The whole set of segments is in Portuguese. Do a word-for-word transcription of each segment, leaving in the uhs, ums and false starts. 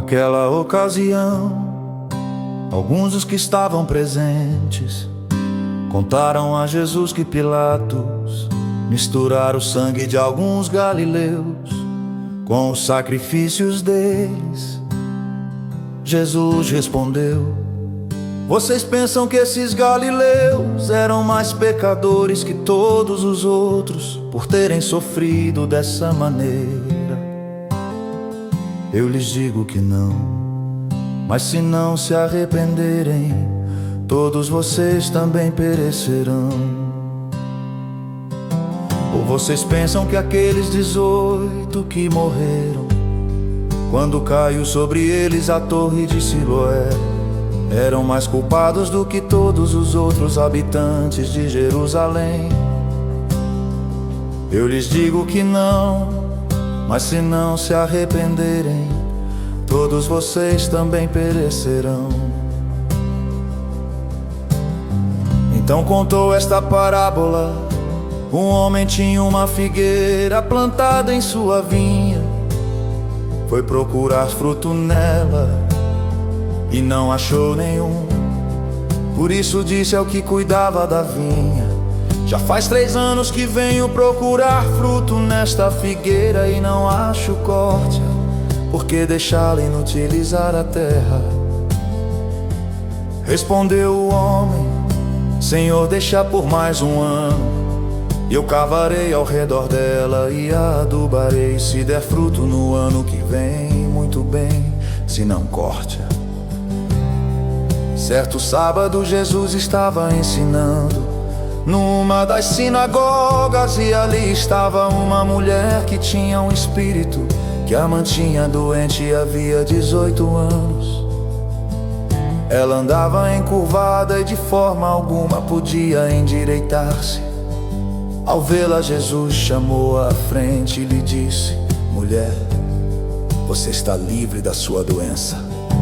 Naquela ocasião, alguns dos que estavam presentes contaram a Jesus que Pilatos misturara o sangue de alguns galileus com os sacrifícios deles. Jesus respondeu: vocês pensam que esses galileus eram mais pecadores que todos os outros por terem sofrido dessa maneira? Eu lhes digo que não, mas se não se arrependerem, todos vocês também perecerão. Ou vocês pensam que aqueles dezoito que morreram quando caiu sobre eles a torre de Siloé eram mais culpados do que todos os outros habitantes de Jerusalém? Eu lhes digo que não, mas se não se arrependerem, todos vocês também perecerão. Então contou esta parábola: um homem tinha uma figueira plantada em sua vinha. Foi procurar fruto nela e não achou nenhum. Por isso disse ao que cuidava da vinha: já faz três anos que venho procurar fruto nesta figueira e não acho corte. Por que deixá-la inutilizar a terra? Respondeu o homem: Senhor, deixa por mais um ano, e eu cavarei ao redor dela e a adubarei. Se der fruto no ano que vem, muito bem, se não, corte-a. Certo sábado Jesus estava ensinando numa das sinagogas, e ali estava uma mulher que tinha um espírito que a mantinha doente havia dezoito anos. Ela andava encurvada e de forma alguma podia endireitar-se. Ao vê-la, Jesus chamou-a à frente e lhe disse: mulher, você está livre da sua doença.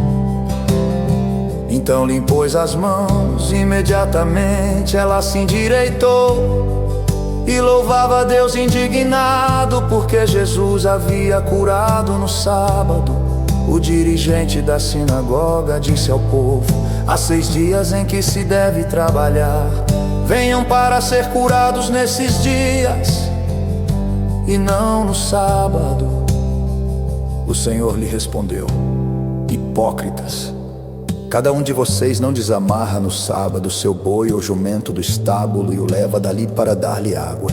Então lhe impôs as mãos e imediatamente ela se endireitou e louvava a Deus indignado, porque Jesus havia curado no sábado. O dirigente da sinagoga disse ao povo: há seis dias em que se deve trabalhar, venham para ser curados nesses dias e não no sábado. O Senhor lhe respondeu: hipócritas, cada um de vocês não desamarra no sábado seu boi ou jumento do estábulo e o leva dali para dar-lhe água.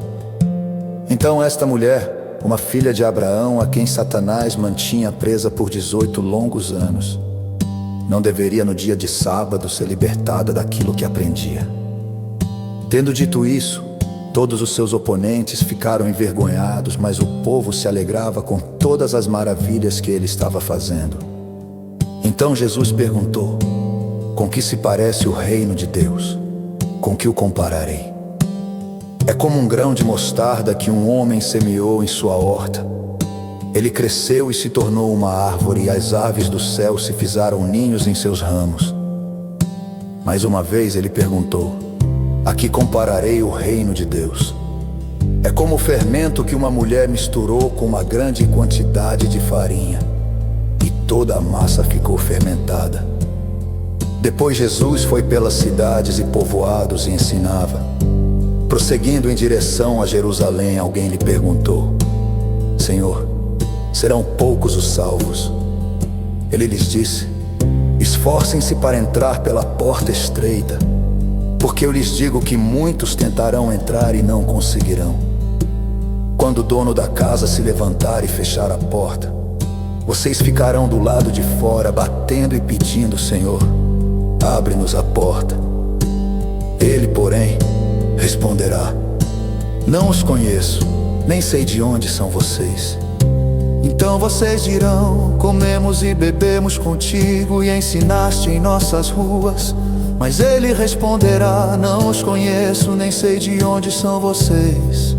Então esta mulher, uma filha de Abraão, a quem Satanás mantinha presa por dezoito longos anos, não deveria no dia de sábado ser libertada daquilo que aprendia? Tendo dito isso, todos os seus oponentes ficaram envergonhados, mas o povo se alegrava com todas as maravilhas que ele estava fazendo. Então Jesus perguntou: com que se parece o reino de Deus? Com que o compararei? É como um grão de mostarda que um homem semeou em sua horta. Ele cresceu e se tornou uma árvore, e as aves do céu se fizeram ninhos em seus ramos. Mais uma vez ele perguntou: a que compararei o reino de Deus? É como o fermento que uma mulher misturou com uma grande quantidade de farinha, e toda a massa ficou fermentada. Depois Jesus foi pelas cidades e povoados e ensinava. Prosseguindo em direção a Jerusalém, alguém lhe perguntou: Senhor, serão poucos os salvos? Ele lhes disse: esforcem-se para entrar pela porta estreita, porque eu lhes digo que muitos tentarão entrar e não conseguirão. Quando o dono da casa se levantar e fechar a porta, vocês ficarão do lado de fora, batendo e pedindo: Senhor, abre-nos a porta. Ele, porém, responderá: não os conheço, nem sei de onde são vocês. Então vocês dirão: comemos e bebemos contigo e ensinaste em nossas ruas. Mas ele responderá: não os conheço, nem sei de onde são vocês.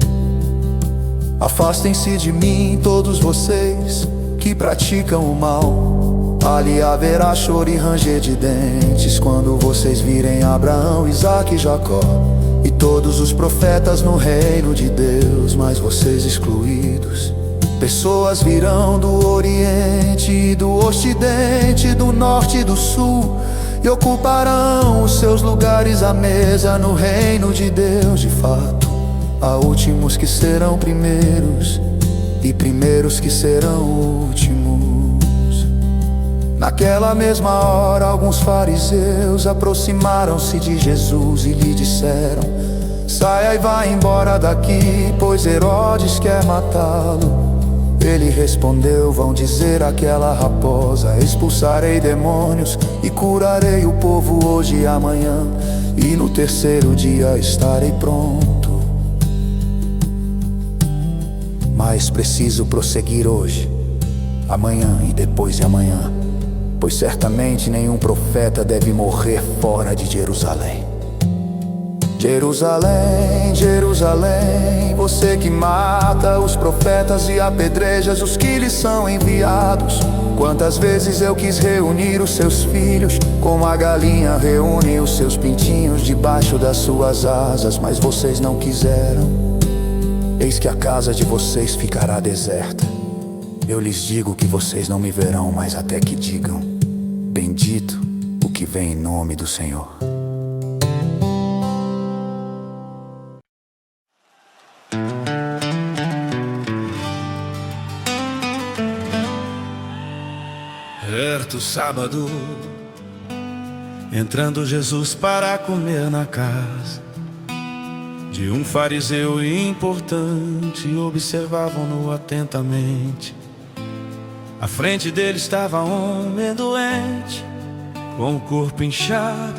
Afastem-se de mim, todos vocês que praticam o mal. Ali haverá choro e ranger de dentes, quando vocês virem Abraão, Isaque e Jacó e todos os profetas no reino de Deus, mas vocês excluídos. Pessoas virão do Oriente, do Ocidente, do Norte e do Sul, e ocuparão os seus lugares à mesa no reino de Deus. De fato, há últimos que serão primeiros, e primeiros que serão últimos. Naquela mesma hora, alguns fariseus aproximaram-se de Jesus e lhe disseram: saia e vá embora daqui, pois Herodes quer matá-lo. Ele respondeu: vão dizer àquela raposa, expulsarei demônios e curarei o povo hoje e amanhã, e no terceiro dia estarei pronto. Mas preciso prosseguir hoje, amanhã e depois de amanhã, pois certamente nenhum profeta deve morrer fora de Jerusalém. Jerusalém, Jerusalém, você que mata os profetas e apedrejas os que lhes são enviados. Quantas vezes eu quis reunir os seus filhos, como a galinha reúne os seus pintinhos debaixo das suas asas, mas vocês não quiseram. Eis que a casa de vocês ficará deserta. Eu lhes digo que vocês não me verão mais até que digam: bendito o que vem em nome do Senhor. Certo sábado, entrando Jesus para comer na casa de um fariseu importante, observavam-no atentamente. À frente dele estava um homem doente, com o corpo inchado.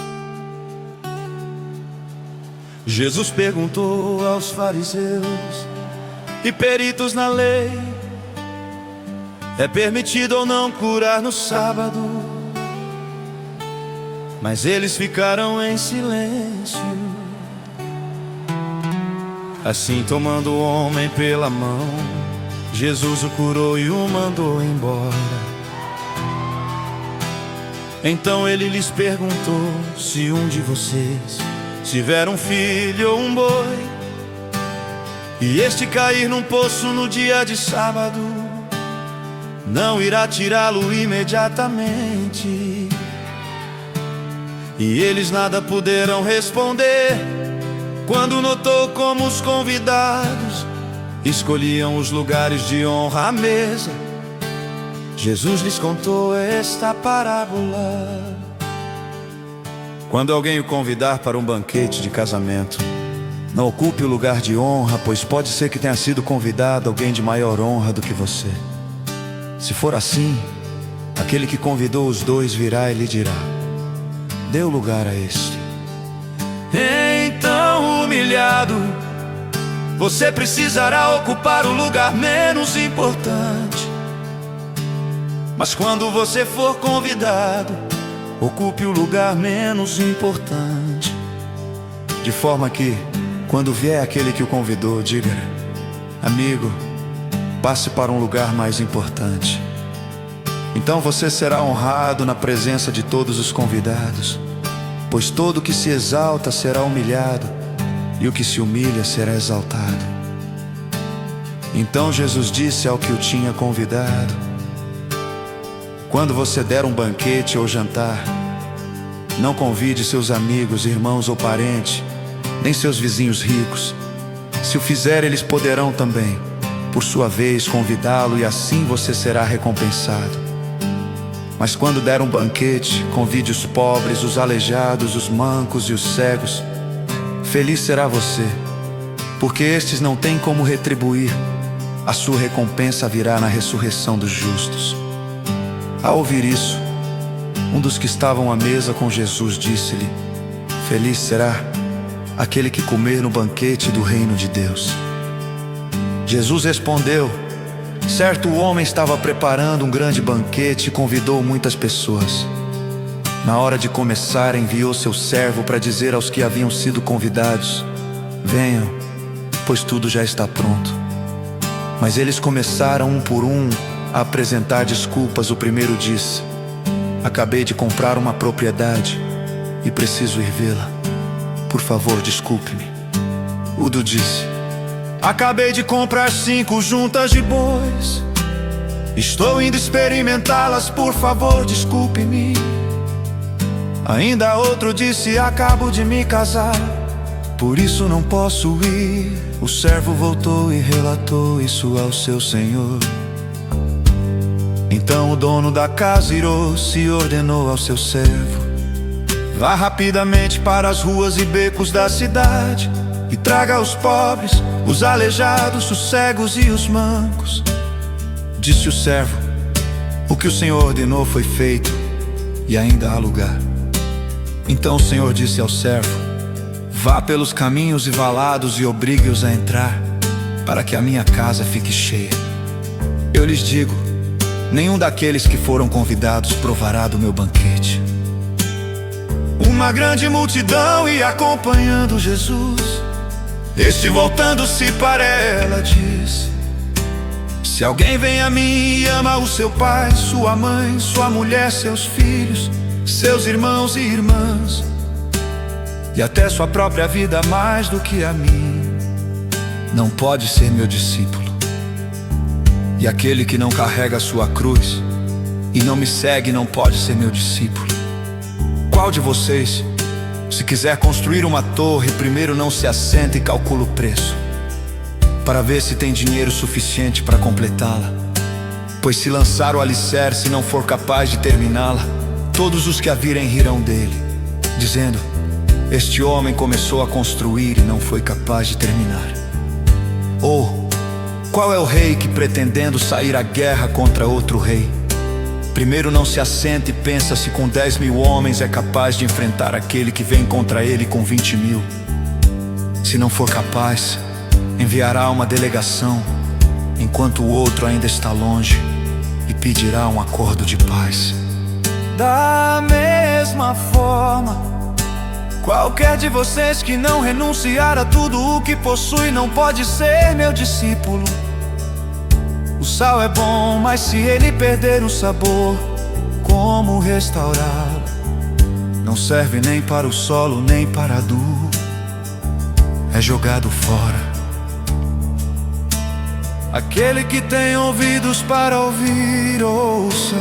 Jesus perguntou aos fariseus e peritos na lei: é permitido ou não curar no sábado? Mas eles ficaram em silêncio. Assim, tomando o homem pela mão, Jesus o curou e o mandou embora. Então ele lhes perguntou: se um de vocês tiver um filho ou um boi, e este cair num poço no dia de sábado, não irá tirá-lo imediatamente? E eles nada puderam responder, quando notou como os convidados escolhiam os lugares de honra à mesa. Jesus lhes contou esta parábola: quando alguém o convidar para um banquete de casamento, não ocupe o lugar de honra, pois pode ser que tenha sido convidado alguém de maior honra do que você. Se for assim, aquele que convidou os dois virá e lhe dirá: dê o lugar a este. Então, humilhado, você precisará ocupar o lugar menos importante. Mas quando você for convidado, ocupe o lugar menos importante, de forma que, quando vier aquele que o convidou, diga: amigo, passe para um lugar mais importante. Então você será honrado na presença de todos os convidados, pois todo que se exalta será humilhado, e o que se humilha será exaltado. Então Jesus disse ao que o tinha convidado: quando você der um banquete ou jantar, não convide seus amigos, irmãos ou parentes, nem seus vizinhos ricos. Se o fizer, eles poderão também, por sua vez, convidá-lo, e assim você será recompensado. Mas quando der um banquete, convide os pobres, os aleijados, os mancos e os cegos. Feliz será você, porque estes não têm como retribuir. A sua recompensa virá na ressurreição dos justos. Ao ouvir isso, um dos que estavam à mesa com Jesus disse-lhe: feliz será aquele que comer no banquete do reino de Deus. Jesus respondeu: certo homem estava preparando um grande banquete e convidou muitas pessoas. Na hora de começar, enviou seu servo para dizer aos que haviam sido convidados: venham, pois tudo já está pronto. Mas eles começaram um por um a apresentar desculpas. O primeiro disse: acabei de comprar uma propriedade e preciso ir vê-la. Por favor, desculpe-me. O do disse: Acabei de comprar cinco juntas de bois. Estou indo experimentá-las, por favor, desculpe-me. Ainda outro disse: acabo de me casar, por isso não posso ir. O servo voltou e relatou isso ao seu senhor. Então o dono da casa irou-se e ordenou ao seu servo: vá rapidamente para as ruas e becos da cidade e traga os pobres, os aleijados, os cegos e os mancos. Disse o servo: o que o Senhor ordenou foi feito, e ainda há lugar. Então o Senhor disse ao servo: vá pelos caminhos e valados e obrigue-os a entrar, para que a minha casa fique cheia. Eu lhes digo, nenhum daqueles que foram convidados provará do meu banquete. Uma grande multidão ia acompanhando Jesus. Este, voltando-se para ela, disse: se alguém vem a mim e ama o seu pai, sua mãe, sua mulher, seus filhos, seus irmãos e irmãs, e até sua própria vida mais do que a mim, não pode ser meu discípulo. E aquele que não carrega a sua cruz e não me segue não pode ser meu discípulo. Qual de vocês, se quiser construir uma torre, primeiro não se assenta e calcula o preço, para ver se tem dinheiro suficiente para completá-la? Pois se lançar o alicerce e não for capaz de terminá-la, todos os que a virem rirão dele, dizendo: este homem começou a construir e não foi capaz de terminar. Ou qual é o rei que, pretendendo sair à guerra contra outro rei, primeiro não se assenta e pensa se com dez mil homens é capaz de enfrentar aquele que vem contra ele com vinte mil? Se não for capaz, enviará uma delegação, enquanto o outro ainda está longe, e pedirá um acordo de paz. Da mesma forma, qualquer de vocês que não renunciar a tudo o que possui não pode ser meu discípulo. O sal é bom, mas se ele perder o sabor, como restaurá-lo? Não serve nem para o solo, nem para adubo, é jogado fora. Aquele que tem ouvidos para ouvir, ouça.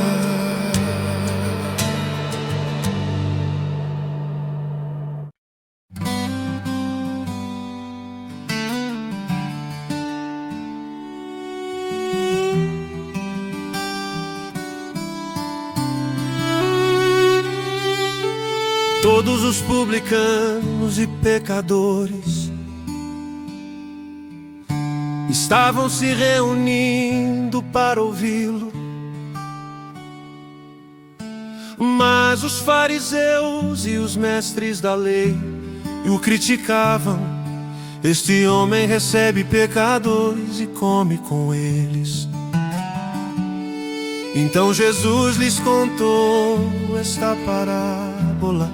Todos os publicanos e pecadores estavam se reunindo para ouvi-lo, mas os fariseus e os mestres da lei o criticavam. Este homem recebe pecadores e come com eles. Então Jesus lhes contou esta parábola: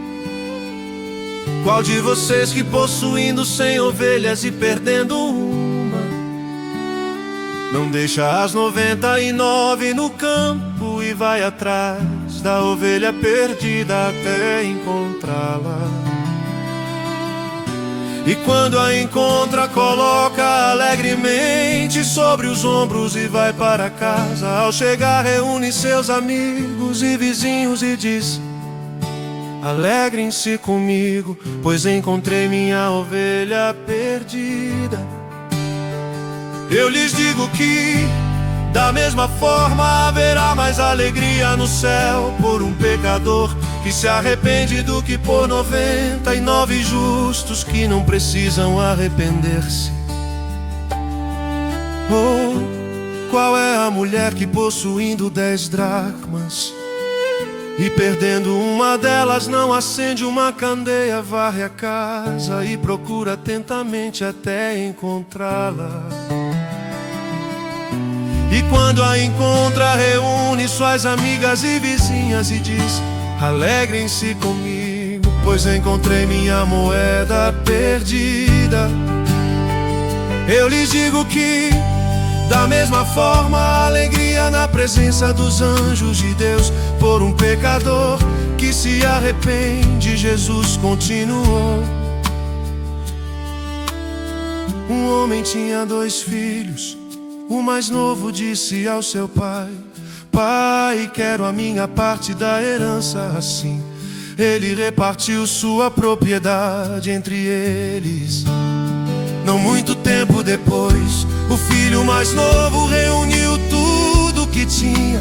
qual de vocês que, possuindo cem ovelhas e perdendo uma, não deixa as noventa e nove no campo e vai atrás da ovelha perdida até encontrá-la? E quando a encontra, coloca alegremente sobre os ombros e vai para casa. Ao chegar, reúne seus amigos e vizinhos e diz: alegrem-se comigo, pois encontrei minha ovelha perdida. Eu lhes digo que, da mesma forma, haverá mais alegria no céu por um pecador que se arrepende do que por noventa e nove justos que não precisam arrepender-se. Ou qual é a mulher que, possuindo dez dracmas e perdendo uma delas, não acende uma candeia, varre a casa e procura atentamente até encontrá-la? E quando a encontra, reúne suas amigas e vizinhas e diz: alegrem-se comigo, pois encontrei minha moeda perdida. Eu lhes digo que, da mesma forma, a alegria na presença dos anjos de Deus por um pecador que se arrepende. Jesus continuou: Um homem tinha dois filhos. O mais novo disse ao seu pai: Pai, quero a minha parte da herança. Assim ele repartiu sua propriedade entre eles. Não muito tempo depois, o filho mais novo reuniu tudo que tinha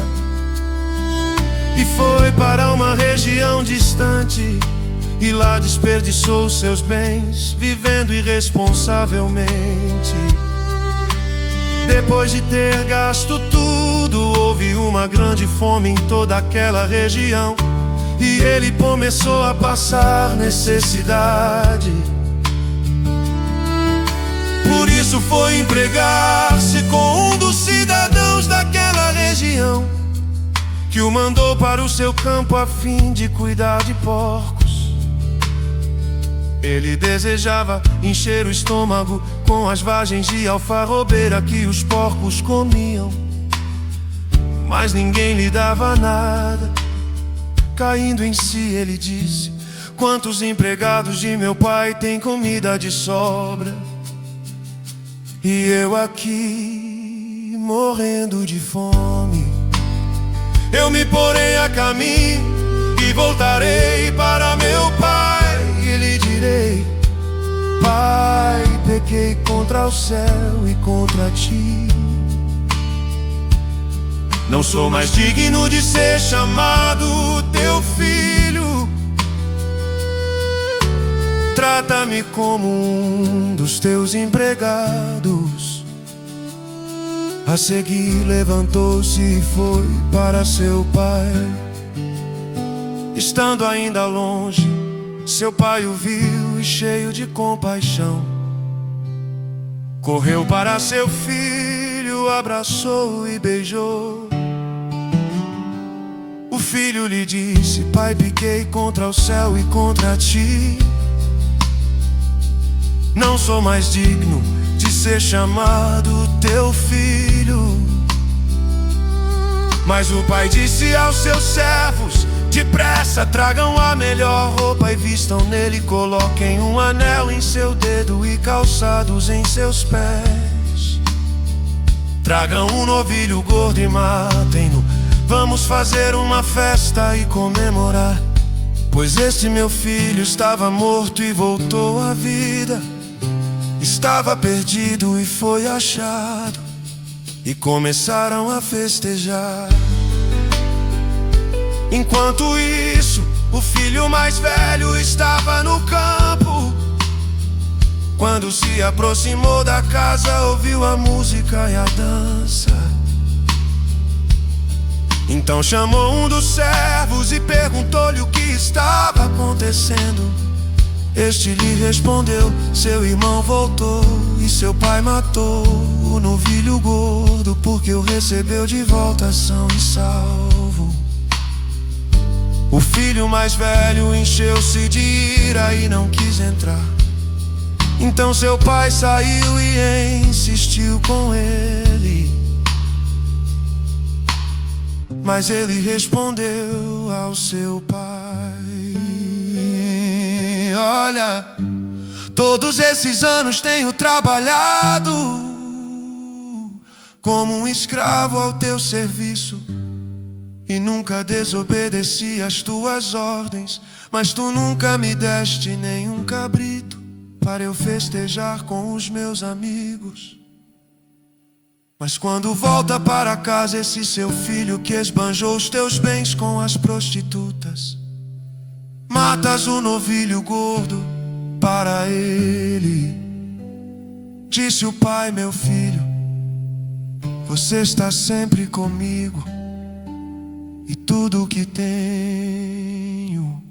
e foi para uma região distante, e lá desperdiçou seus bens, vivendo irresponsavelmente. Depois de ter gasto tudo, houve uma grande fome em toda aquela região, e ele começou a passar necessidade. Por isso foi empregar-se com um dos cidadãos daquela região, que o mandou para o seu campo a fim de cuidar de porcos. Ele desejava encher o estômago com as vagens de alfarrobeira que os porcos comiam, mas ninguém lhe dava nada. Caindo em si, ele disse: quantos empregados de meu pai têm comida de sobra, e eu aqui morrendo de fome. Eu me porei a caminho e voltarei para meu pai, e lhe direi: Pai, pequei contra o céu e contra ti. Não sou mais digno de ser chamado teu filho. Trata-me como um dos teus empregados. A seguir levantou-se e foi para seu pai. Estando ainda longe, seu pai o viu e, cheio de compaixão, correu para seu filho, abraçou e beijou. O filho lhe disse: Pai, pequei contra o céu e contra ti. Não sou mais digno de ser chamado teu filho. Mas o pai disse aos seus servos: depressa, tragam a melhor roupa e vistam nele, coloquem um anel em seu dedo e calçados em seus pés. Tragam um novilho gordo e matem-no. Vamos fazer uma festa e comemorar, pois este meu filho estava morto e voltou à vida. Estava perdido e foi achado, e começaram a festejar. Enquanto isso, o filho mais velho estava no campo. Quando se aproximou da casa, ouviu a música e a dança. Então chamou um dos servos e perguntou-lhe o que estava acontecendo. Este lhe respondeu: seu irmão voltou e seu pai matou o novilho gordo, porque o recebeu de volta são e salvo. O filho mais velho encheu-se de ira e não quis entrar. Então seu pai saiu e insistiu com ele. Mas ele respondeu ao seu pai: olha, todos esses anos tenho trabalhado como um escravo ao teu serviço, e nunca desobedeci às tuas ordens, mas tu nunca me deste nenhum cabrito para eu festejar com os meus amigos. Mas quando volta para casa esse seu filho que esbanjou os teus bens com as prostitutas, matas o novilho gordo para ele. Disse o pai: meu filho, você está sempre comigo, e tudo o que tenho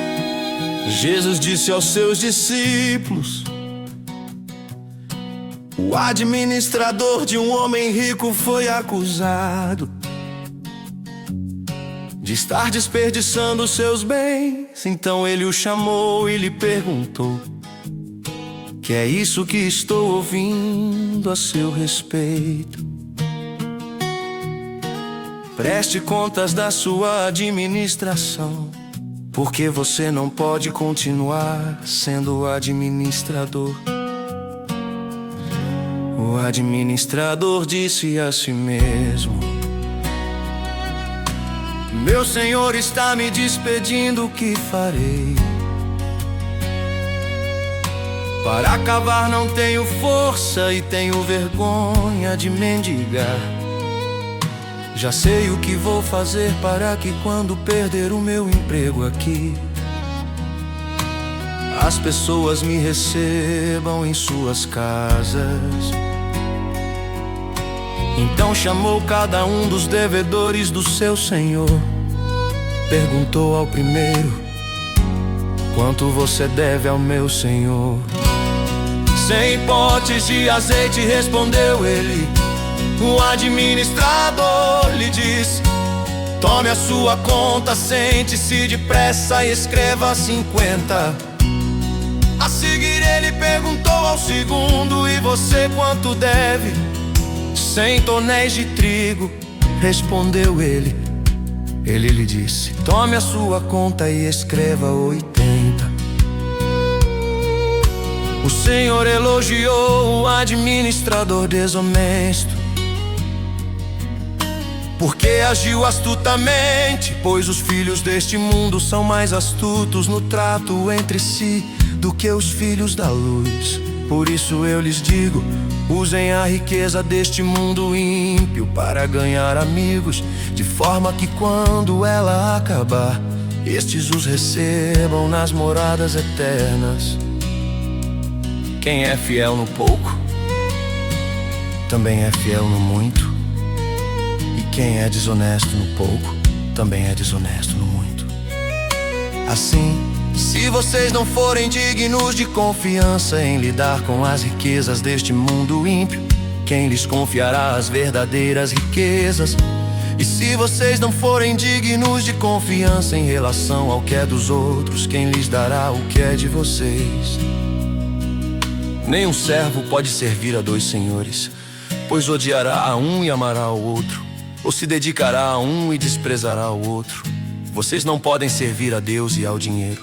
Jesus disse aos seus discípulos: O administrador de um homem rico foi acusado de estar desperdiçando seus bens. Então ele o chamou e lhe perguntou: que é isso que estou ouvindo a seu respeito? Preste contas da sua administração, porque você não pode continuar sendo o administrador. O administrador disse a si mesmo: meu senhor está me despedindo, o que farei? Para acabar não tenho força e tenho vergonha de mendigar. Já sei o que vou fazer para que quando perder o meu emprego aqui, as pessoas me recebam em suas casas. Então chamou cada um dos devedores do seu senhor. Perguntou ao primeiro: quanto você deve ao meu senhor? Cem potes de azeite, respondeu ele. O administrador lhe disse: tome a sua conta, sente-se depressa e escreva cinquenta. A seguir ele perguntou ao segundo: e você quanto deve? Cem tonéis de trigo, respondeu ele. Ele lhe disse: tome a sua conta e escreva oitenta. O Senhor elogiou o administrador desonesto, porque agiu astutamente, pois os filhos deste mundo são mais astutos no trato entre si do que os filhos da luz. Por isso eu lhes digo: usem a riqueza deste mundo ímpio para ganhar amigos, de forma que quando ela acabar, estes os recebam nas moradas eternas. Quem é fiel no pouco, também é fiel no muito. E quem é desonesto no pouco, também é desonesto no muito. Assim, se vocês não forem dignos de confiança em lidar com as riquezas deste mundo ímpio, quem lhes confiará as verdadeiras riquezas? E se vocês não forem dignos de confiança em relação ao que é dos outros, quem lhes dará o que é de vocês? Nenhum servo pode servir a dois senhores, pois odiará a um e amará ao outro, ou se dedicará a um e desprezará ao outro. Vocês não podem servir a Deus e ao dinheiro.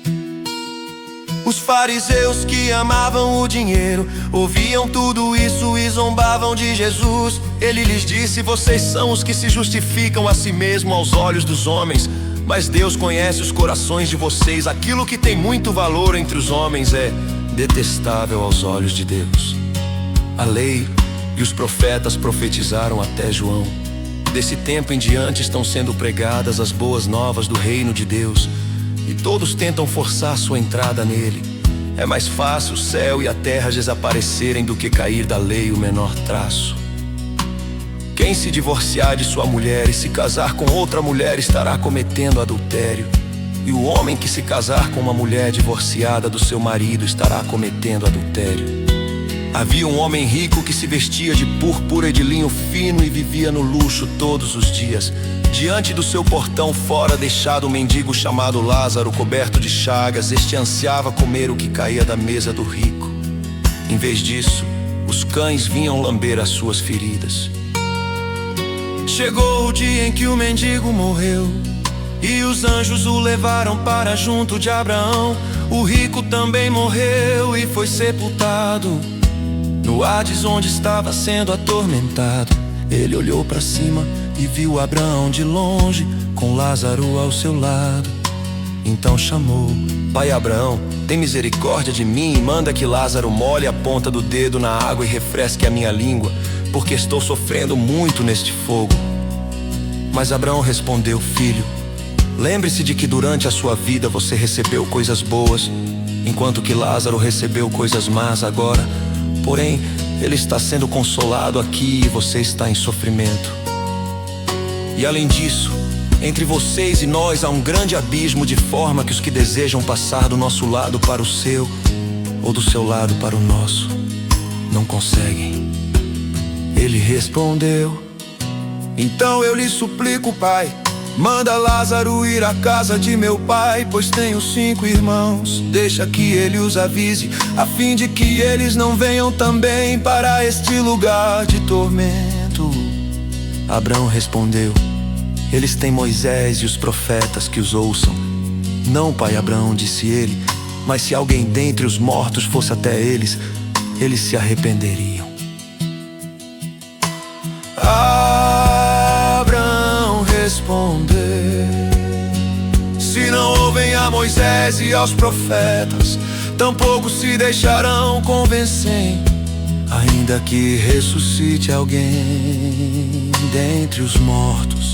Os fariseus, que amavam o dinheiro, ouviam tudo isso e zombavam de Jesus. Ele lhes disse: vocês são os que se justificam a si mesmos aos olhos dos homens, mas Deus conhece os corações de vocês. Aquilo que tem muito valor entre os homens é detestável aos olhos de Deus. A lei e os profetas profetizaram até João. Desse tempo em diante estão sendo pregadas as boas novas do reino de Deus, e todos tentam forçar sua entrada nele. É mais fácil o céu e a terra desaparecerem do que cair da lei o menor traço. Quem se divorciar de sua mulher e se casar com outra mulher estará cometendo adultério. E o homem que se casar com uma mulher divorciada do seu marido estará cometendo adultério. Havia um homem rico que se vestia de púrpura e de linho fino e vivia no luxo todos os dias. Diante do seu portão fora, deixado um mendigo chamado Lázaro, coberto de chagas. Este ansiava comer o que caía da mesa do rico. Em vez disso, os cães vinham lamber as suas feridas. Chegou o dia em que o mendigo morreu, e os anjos o levaram para junto de Abraão. O rico também morreu e foi sepultado no Hades, onde estava sendo atormentado. Ele olhou para cima e viu Abraão de longe, com Lázaro ao seu lado. Então chamou: pai Abraão, tem misericórdia de mim e manda que Lázaro molhe a ponta do dedo na água e refresque a minha língua, porque estou sofrendo muito neste fogo. Mas Abraão respondeu: filho, lembre-se de que durante a sua vida você recebeu coisas boas, enquanto que Lázaro recebeu coisas más agora. Porém, ele está sendo consolado aqui e você está em sofrimento. E além disso, entre vocês e nós há um grande abismo, de forma que os que desejam passar do nosso lado para o seu, ou do seu lado para o nosso, não conseguem. Ele respondeu: então eu lhe suplico, Pai, manda Lázaro ir à casa de meu pai, pois tenho cinco irmãos. Deixa que ele os avise, a fim de que eles não venham também para este lugar de tormento. Abraão respondeu: eles têm Moisés e os profetas que os ouçam. Não, pai Abraão, disse ele, mas se alguém dentre os mortos fosse até eles, eles se arrependeriam. Abraão respondeu: se não ouvem a Moisés e aos profetas, tampouco se deixarão convencer, ainda que ressuscite alguém dentre os mortos.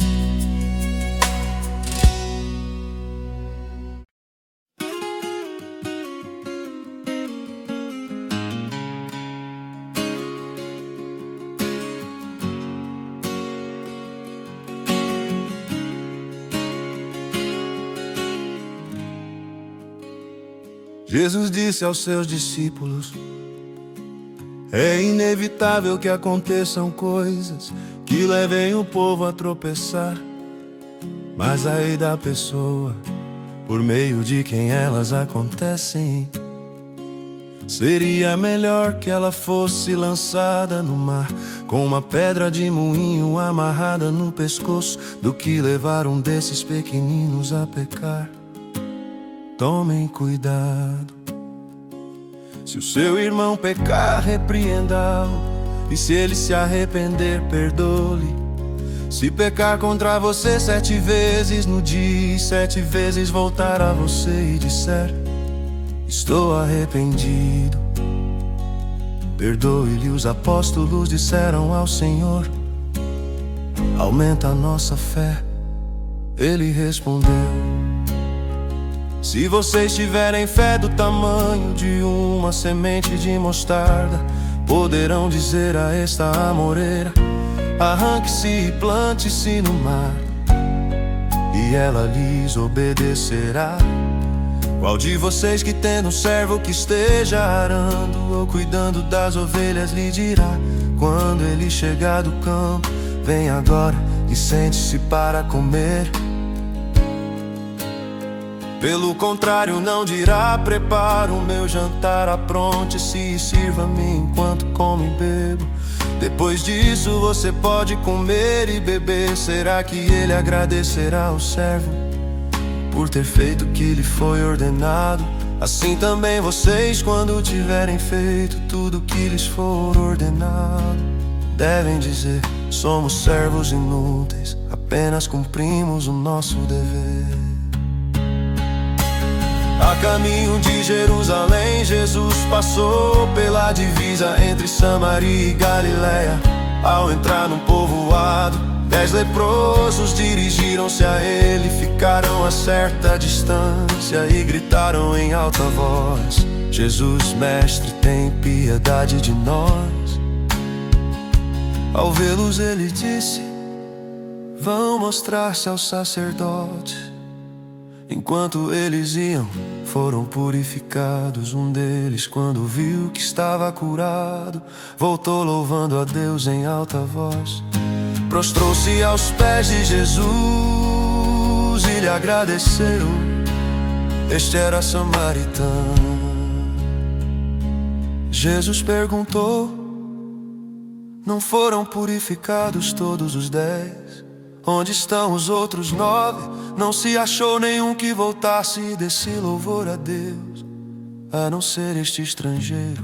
Jesus disse aos seus discípulos: é inevitável que aconteçam coisas que levem o povo a tropeçar, mas aí da pessoa por meio de quem elas acontecem, seria melhor que ela fosse lançada no mar com uma pedra de moinho amarrada no pescoço, do que levar um desses pequeninos a pecar. Tomem cuidado. Se o seu irmão pecar, repreenda-o, e se ele se arrepender, perdoe-lhe. Se pecar contra você sete vezes no dia, e sete vezes voltar a você e disser: estou arrependido, perdoe-lhe. Os apóstolos disseram ao Senhor: aumenta a nossa fé. Ele respondeu: se vocês tiverem fé do tamanho de uma semente de mostarda, poderão dizer a esta amoreira: arranque-se e plante-se no mar, e ela lhes obedecerá. Qual de vocês que tendo um servo que esteja arando ou cuidando das ovelhas lhe dirá, quando ele chegar do campo: vem agora e sente-se para comer? Pelo contrário, não dirá: prepara o meu jantar, apronte-se e sirva-me enquanto como e bebo. Depois disso você pode comer e beber. Será que ele agradecerá ao servo por ter feito o que lhe foi ordenado? Assim também vocês, quando tiverem feito tudo o que lhes for ordenado, devem dizer: somos servos inúteis, apenas cumprimos o nosso dever. A caminho de Jerusalém, Jesus passou pela divisa entre Samaria e Galileia. Ao entrar num povoado, dez leprosos dirigiram-se a ele, ficaram a certa distância e gritaram em alta voz: Jesus, mestre, tem piedade de nós. Ao vê-los ele disse: vão mostrar-se aos sacerdotes. Enquanto eles iam, foram purificados. Um deles, quando viu que estava curado, voltou louvando a Deus em alta voz. Prostrou-se aos pés de Jesus e lhe agradeceu. Este era samaritano. Jesus perguntou: não foram purificados todos os dez? Onde estão os outros nove? Não se achou nenhum que voltasse e desse louvor a Deus, a não ser este estrangeiro.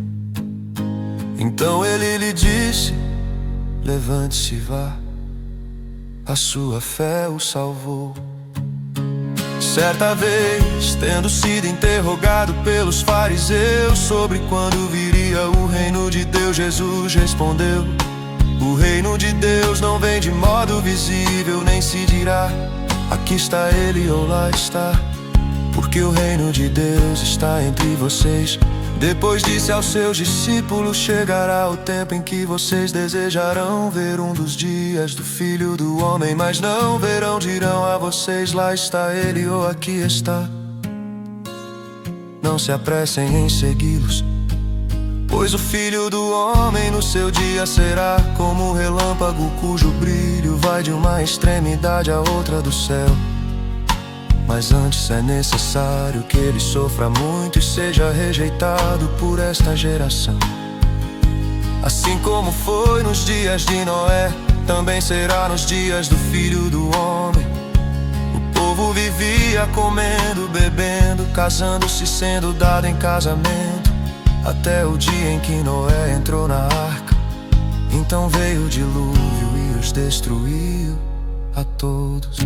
Então ele lhe disse: levante-se e vá, a sua fé o salvou. Certa vez, tendo sido interrogado pelos fariseus sobre quando viria o reino de Deus, Jesus respondeu: o reino de Deus não vem de modo visível, nem se dirá: aqui está ele ou lá está, porque o reino de Deus está entre vocês. Depois disse aos seus discípulos: chegará o tempo em que vocês desejarão ver um dos dias do Filho do Homem, mas não verão. Dirão a vocês: lá está ele ou aqui está. Não se apressem em segui-los, Pois o Filho do Homem no seu dia será como um relâmpago cujo brilho vai de uma extremidade à outra do céu. Mas antes é necessário que ele sofra muito e seja rejeitado por esta geração. Assim como foi nos dias de Noé, também será nos dias do Filho do Homem. O povo vivia comendo, bebendo, casando-se, sendo dado em casamento, até o dia em que Noé entrou na arca. Então veio o dilúvio e os destruiu a todos.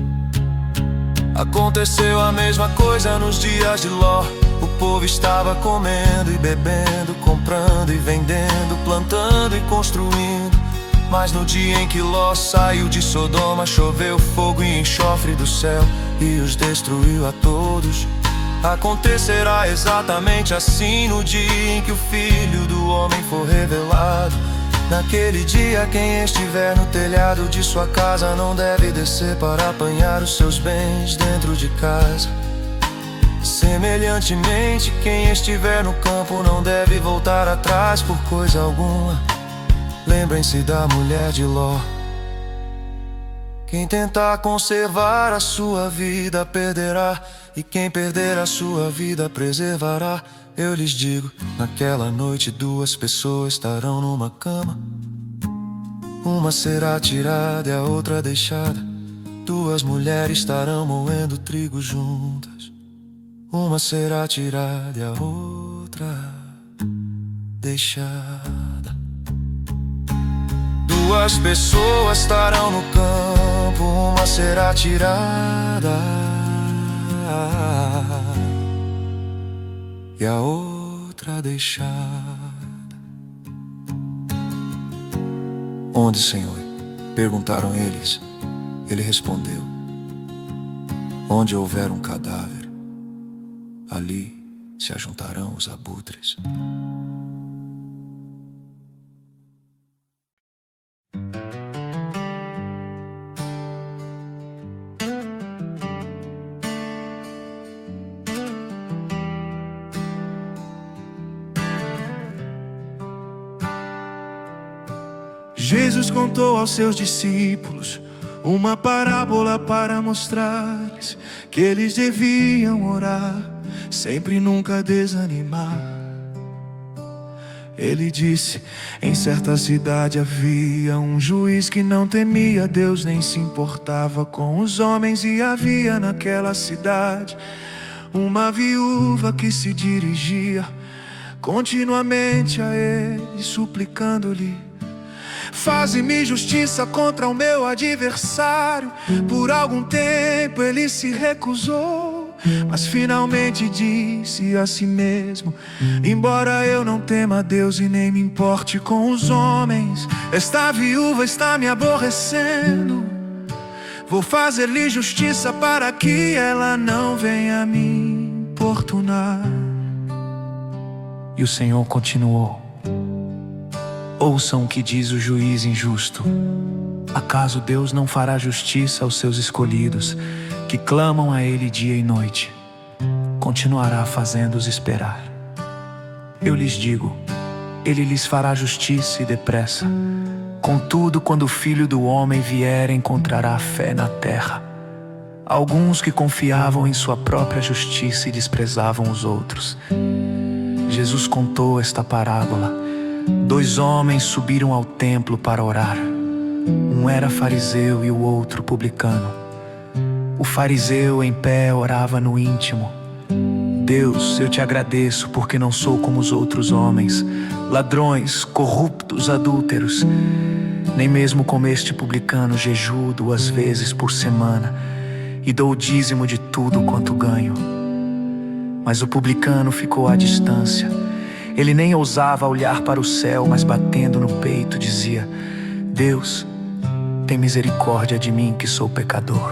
Aconteceu a mesma coisa nos dias de Ló. O povo estava comendo e bebendo, comprando e vendendo, plantando e construindo. Mas no dia em que Ló saiu de Sodoma, choveu fogo e enxofre do céu e os destruiu a todos. Acontecerá exatamente assim no dia em que o Filho do Homem for revelado. Naquele dia quem estiver no telhado de sua casa não deve descer para apanhar os seus bens dentro de casa. Semelhantemente, quem estiver no campo não deve voltar atrás por coisa alguma. Lembrem-se da mulher de Ló. Quem tentar conservar a sua vida perderá, e quem perder a sua vida preservará. Eu lhes digo, naquela noite duas pessoas estarão numa cama. Uma será tirada e a outra deixada. Duas mulheres estarão moendo trigo juntas. Uma será tirada e a outra deixada. Duas pessoas estarão no campo. Uma será tirada e a outra deixada. Onde, Senhor? Perguntaram eles. Ele respondeu: onde houver um cadáver, ali se ajuntarão os abutres. Jesus contou aos seus discípulos uma parábola para mostrar-lhes que eles deviam orar, sempre e nunca desanimar. Ele disse: em certa cidade havia um juiz que não temia Deus nem se importava com os homens. E havia naquela cidade uma viúva que se dirigia continuamente a ele, suplicando-lhe: faze-me justiça contra o meu adversário. Por algum tempo ele se recusou, mas finalmente disse a si mesmo: embora eu não tema a Deus e nem me importe com os homens, esta viúva está me aborrecendo. Vou fazer-lhe justiça para que ela não venha me importunar. E o Senhor continuou: ouçam o que diz o juiz injusto. Acaso Deus não fará justiça aos seus escolhidos, que clamam a Ele dia e noite? Continuará fazendo-os esperar. Eu lhes digo, Ele lhes fará justiça e depressa. Contudo, quando o Filho do Homem vier, encontrará fé na terra. Alguns que confiavam em sua própria justiça e desprezavam os outros. Jesus contou esta parábola. Dois homens subiram ao templo para orar. Um era fariseu e o outro publicano. O fariseu em pé orava no íntimo: Deus, eu te agradeço porque não sou como os outros homens, ladrões, corruptos, adúlteros. Nem mesmo como este publicano jejuo duas vezes por semana e dou o dízimo de tudo quanto ganho. Mas o publicano ficou à distância. Ele nem ousava olhar para o céu, mas batendo no peito dizia: Deus, tem misericórdia de mim que sou pecador.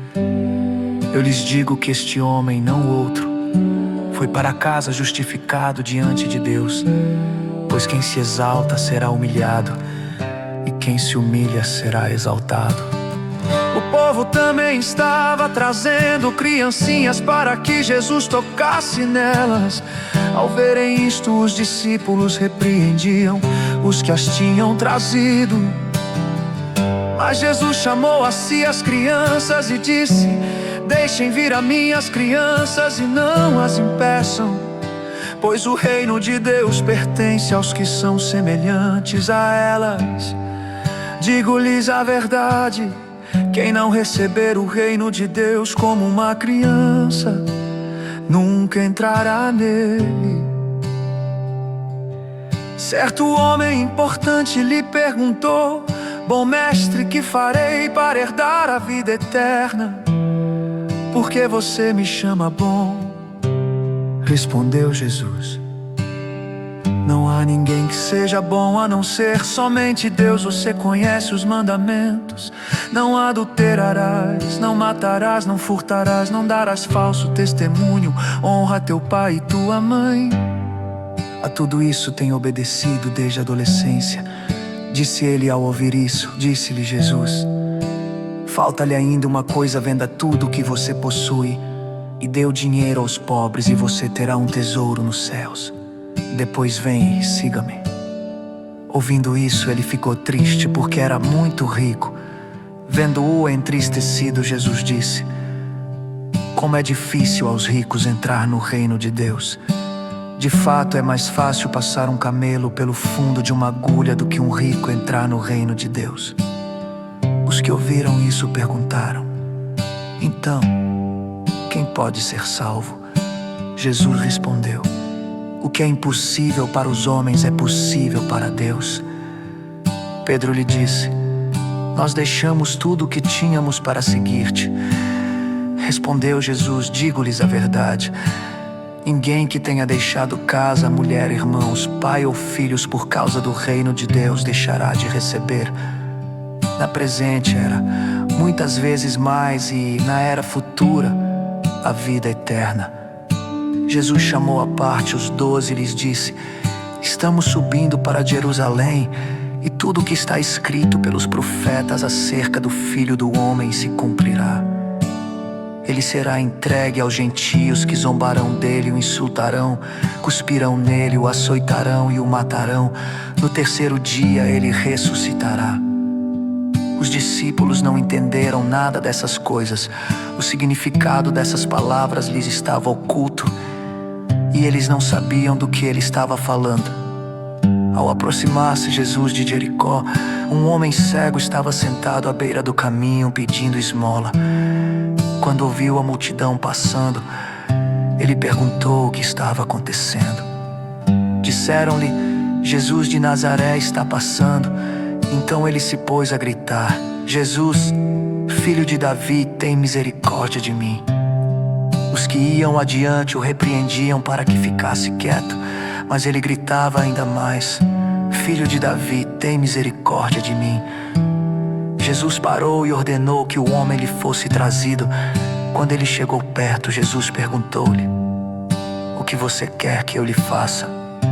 Eu lhes digo que este homem, não o outro, foi para casa justificado diante de Deus, pois quem se exalta será humilhado, e quem se humilha será exaltado. O povo povo também estava trazendo criancinhas para que Jesus tocasse nelas. Ao verem isto, os discípulos repreendiam os que as tinham trazido. Mas Jesus chamou a si as crianças e disse: deixem vir a mim as crianças e não as impeçam, pois o reino de Deus pertence aos que são semelhantes a elas. Digo-lhes a verdade: quem não receber o reino de Deus como uma criança, nunca entrará nele. Certo homem importante lhe perguntou: bom mestre, que farei para herdar a vida eterna? Por que você me chama bom? Respondeu Jesus: não há ninguém que seja bom a não ser somente Deus. Você conhece os mandamentos: não adulterarás, não matarás, não furtarás, não darás falso testemunho, honra teu pai e tua mãe. A tudo isso tenho obedecido desde a adolescência. Disse ele ao ouvir isso. Disse-lhe Jesus: falta-lhe ainda uma coisa, venda tudo o que você possui e dê o dinheiro aos pobres, e você terá um tesouro nos céus. Depois vem e siga-me. Ouvindo isso, ele ficou triste, porque era muito rico. Vendo-o entristecido, Jesus disse: como é difícil aos ricos entrar no reino de Deus. De fato, é mais fácil passar um camelo pelo fundo de uma agulha do que um rico entrar no reino de Deus. Os que ouviram isso perguntaram: então, quem pode ser salvo? Jesus respondeu: o que é impossível para os homens é possível para Deus. Pedro lhe disse: nós deixamos tudo o que tínhamos para seguir-te. Respondeu Jesus: digo-lhes a verdade, ninguém que tenha deixado casa, mulher, irmãos, pai ou filhos por causa do reino de Deus deixará de receber na presente era muitas vezes mais, e na era futura a vida eterna. Jesus chamou à parte os doze e lhes disse: estamos subindo para Jerusalém, e tudo o que está escrito pelos profetas acerca do Filho do Homem se cumprirá. Ele será entregue aos gentios, que zombarão dele, o insultarão, cuspirão nele, o açoitarão e o matarão. No terceiro dia ele ressuscitará. Os discípulos não entenderam nada dessas coisas. O significado dessas palavras lhes estava oculto, e eles não sabiam do que ele estava falando. Ao aproximar-se Jesus de Jericó, um homem cego estava sentado à beira do caminho pedindo esmola. Quando ouviu a multidão passando, ele perguntou o que estava acontecendo. Disseram-lhe: Jesus de Nazaré está passando. Então ele se pôs a gritar: Jesus, filho de Davi, tem misericórdia de mim. Os que iam adiante o repreendiam para que ficasse quieto, mas ele gritava ainda mais: Filho de Davi, tem misericórdia de mim. Jesus parou e ordenou que o homem lhe fosse trazido. Quando ele chegou perto, Jesus perguntou-lhe: O que você quer que eu lhe faça?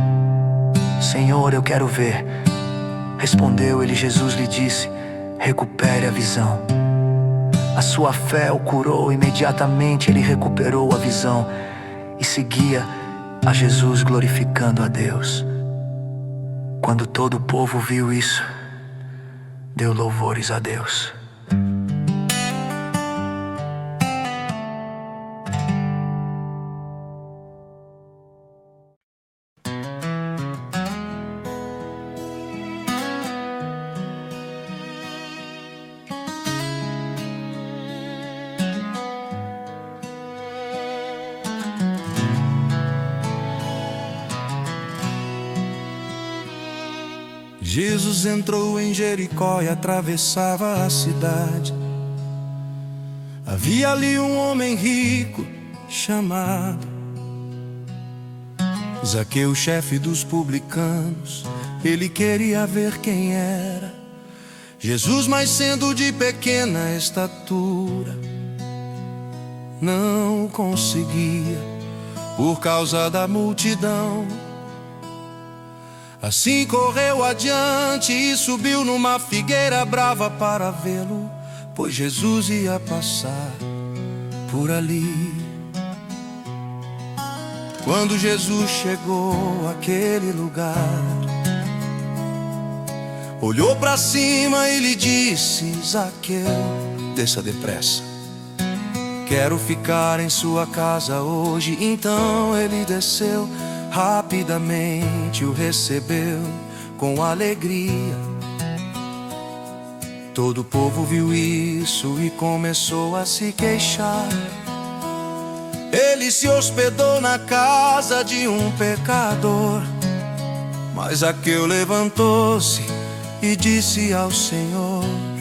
Senhor, eu quero ver. Respondeu ele. Jesus lhe disse: Recupere a visão. A sua fé o curou. Imediatamente ele recuperou a visão e seguia a Jesus, glorificando a Deus. Quando todo o povo viu isso, deu louvores a Deus. Jesus entrou em Jericó e atravessava a cidade. Havia ali um homem rico chamado Zaqueu, chefe dos publicanos. Ele queria ver quem era Jesus, mas sendo de pequena estatura, não conseguia por causa da multidão. Assim correu adiante e subiu numa figueira brava para vê-lo, pois Jesus ia passar por ali. Quando Jesus chegou àquele lugar, olhou para cima e lhe disse: Zaqueu, desça depressa, quero ficar em sua casa hoje. Então ele desceu, rapidamente o recebeu com alegria. Todo o povo viu isso e começou a se queixar. Ele se hospedou na casa de um pecador. Mas Zaqueu levantou-se e disse ao Senhor: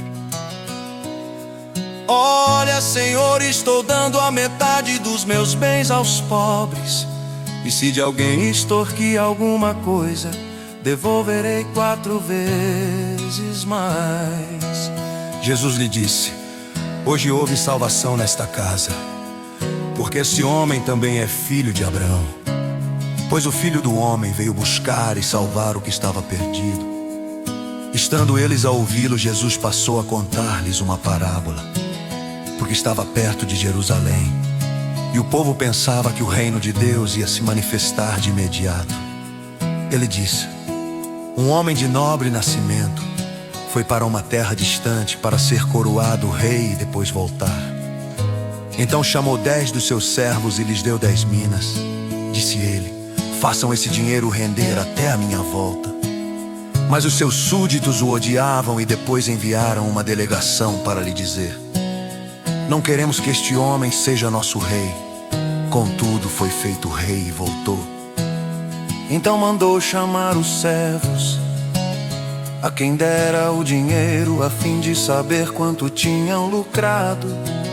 Olha, Senhor, estou dando a metade dos meus bens aos pobres, e se de alguém extorquir alguma coisa, devolverei quatro vezes mais. Jesus lhe disse: Hoje houve salvação nesta casa, porque esse homem também é filho de Abraão. Pois o Filho do Homem veio buscar e salvar o que estava perdido. Estando eles a ouvi-lo, Jesus passou a contar-lhes uma parábola, porque estava perto de Jerusalém, e o povo pensava que o reino de Deus ia se manifestar de imediato. Ele disse: Um homem de nobre nascimento foi para uma terra distante para ser coroado rei e depois voltar. Então chamou dez dos seus servos e lhes deu dez minas. Disse ele: Façam esse dinheiro render até a minha volta. Mas os seus súditos o odiavam e depois enviaram uma delegação para lhe dizer: Não queremos que este homem seja nosso rei. Contudo, foi feito rei e voltou. Então mandou chamar os servos, a quem dera o dinheiro, a fim de saber quanto tinham lucrado.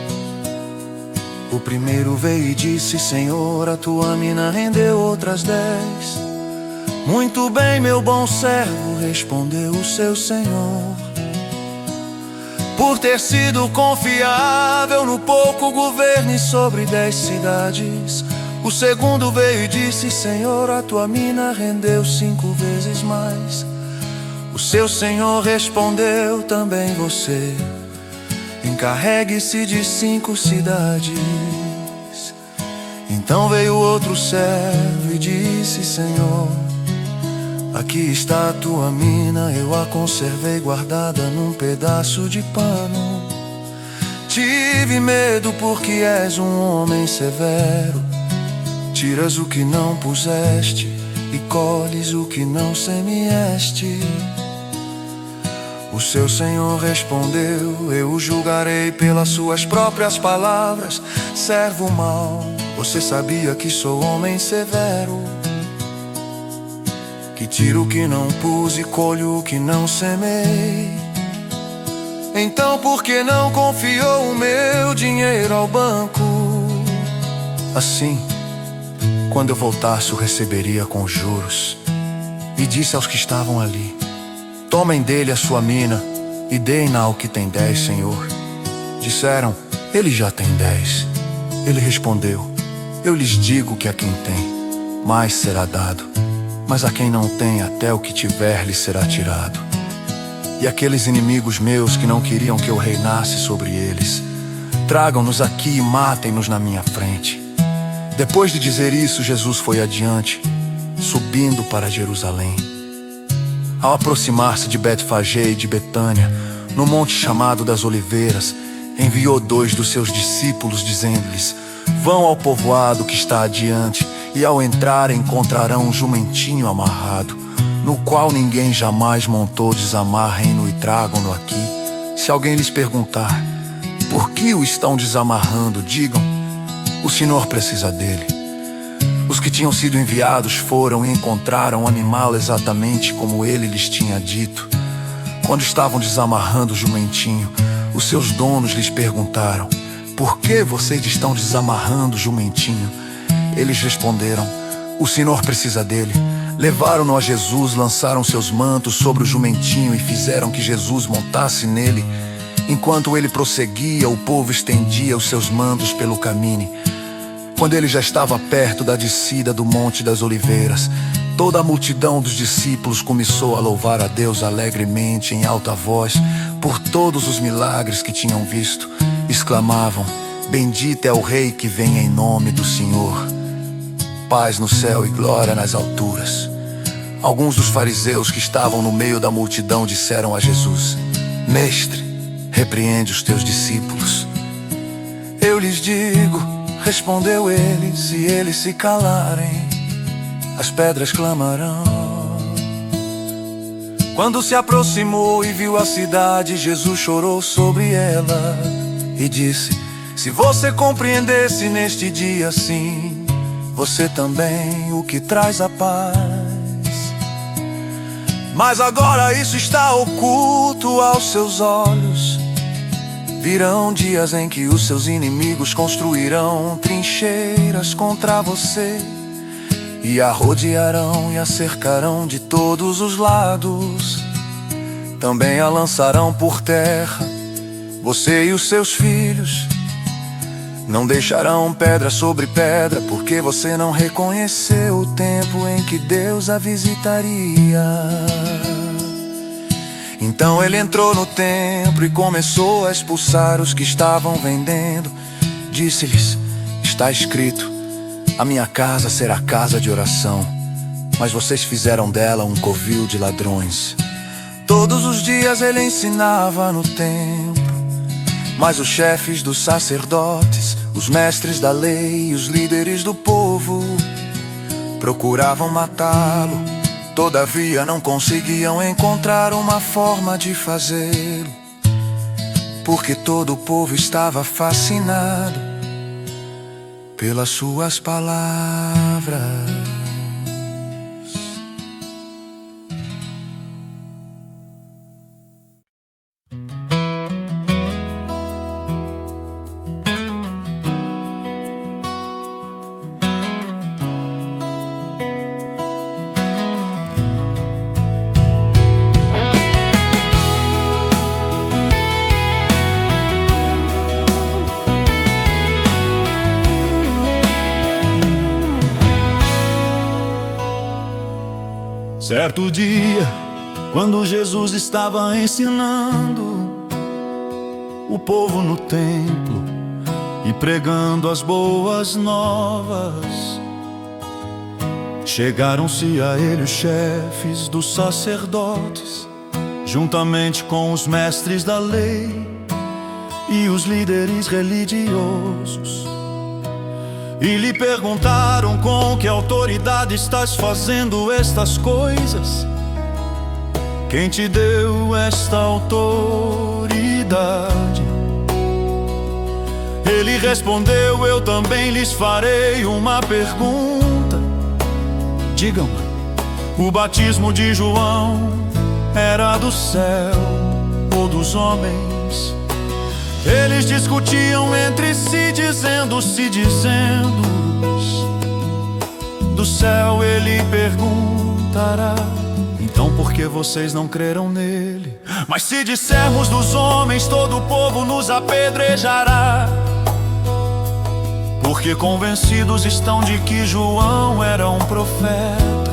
O primeiro veio e disse: Senhor, a tua mina rendeu outras dez. Muito bem, meu bom servo, respondeu o seu senhor. Por ter sido confiável no pouco, governe sobre dez cidades. O segundo veio e disse: Senhor, a tua mina rendeu cinco vezes mais. O seu senhor respondeu: Também você encarregue-se de cinco cidades. Então veio outro servo e disse: Senhor, aqui está a tua mina, eu a conservei guardada num pedaço de pano. Tive medo porque és um homem severo, tiras o que não puseste e colhes o que não semeaste. O seu senhor respondeu: Eu o julgarei pelas suas próprias palavras. Servo mau, você sabia que sou homem severo, que tiro o que não pus e colho o que não semei. Então por que não confiou o meu dinheiro ao banco? Assim, quando eu voltasse, o receberia com juros. E disse aos que estavam ali: Tomem dele a sua mina e deem-na ao que tem dez, Senhor. Disseram: Ele já tem dez. Ele respondeu: Eu lhes digo que a quem tem, mais será dado, mas a quem não tem, até o que tiver lhe será tirado. E aqueles inimigos meus que não queriam que eu reinasse sobre eles, tragam-nos aqui e matem-nos na minha frente. Depois de dizer isso, Jesus foi adiante, subindo para Jerusalém. Ao aproximar-se de Betfagé e de Betânia, no monte chamado das Oliveiras, enviou dois dos seus discípulos, dizendo-lhes: Vão ao povoado que está adiante, e ao entrar encontrarão um jumentinho amarrado, no qual ninguém jamais montou. Desamarrem-no e tragam-no aqui. Se alguém lhes perguntar: Por que o estão desamarrando? Digam: O Senhor precisa dele. Os que tinham sido enviados foram e encontraram o animal exatamente como ele lhes tinha dito. Quando estavam desamarrando o jumentinho, os seus donos lhes perguntaram: Por que vocês estão desamarrando o jumentinho? Eles responderam: O Senhor precisa dele. Levaram-no a Jesus, lançaram seus mantos sobre o jumentinho e fizeram que Jesus montasse nele. Enquanto ele prosseguia, o povo estendia os seus mantos pelo caminho. Quando ele já estava perto da descida do Monte das Oliveiras, toda a multidão dos discípulos começou a louvar a Deus alegremente em alta voz por todos os milagres que tinham visto, exclamavam: bendito é o Rei que vem em nome do Senhor. Paz no céu e glória nas alturas. Alguns dos fariseus que estavam no meio da multidão disseram a Jesus: Mestre, repreende os teus discípulos. Eu lhes digo, respondeu ele, se eles se calarem, as pedras clamarão. Quando se aproximou e viu a cidade, Jesus chorou sobre ela e disse: se você compreendesse neste dia assim, você também o que traz a paz. Mas agora isso está oculto aos seus olhos. Virão dias em que os seus inimigos construirão trincheiras contra você, e a rodearão e a cercarão de todos os lados. Também a lançarão por terra, você e os seus filhos. Não deixarão pedra sobre pedra, porque você não reconheceu o tempo em que Deus a visitaria. Então ele entrou no templo e começou a expulsar os que estavam vendendo. Disse-lhes: está escrito, a minha casa será casa de oração, mas vocês fizeram dela um covil de ladrões. Todos os dias ele ensinava no templo, mas os chefes dos sacerdotes, os mestres da lei e os líderes do povo procuravam matá-lo. Todavia não conseguiam encontrar uma forma de fazê-lo, porque todo o povo estava fascinado pelas suas palavras. Certo dia, quando Jesus estava ensinando o povo no templo e pregando as boas novas, chegaram-se a ele os chefes dos sacerdotes, juntamente com os mestres da lei e os líderes religiosos, e lhe perguntaram: com que autoridade estás fazendo estas coisas? Quem te deu esta autoridade? Ele respondeu: eu também lhes farei uma pergunta. Digam, o batismo de João era do céu ou dos homens? Eles discutiam entre si, dizendo, se dizendo, do céu ele perguntará: então por que vocês não creram nele? Mas se dissermos dos homens, todo o povo nos apedrejará, porque convencidos estão de que João era um profeta.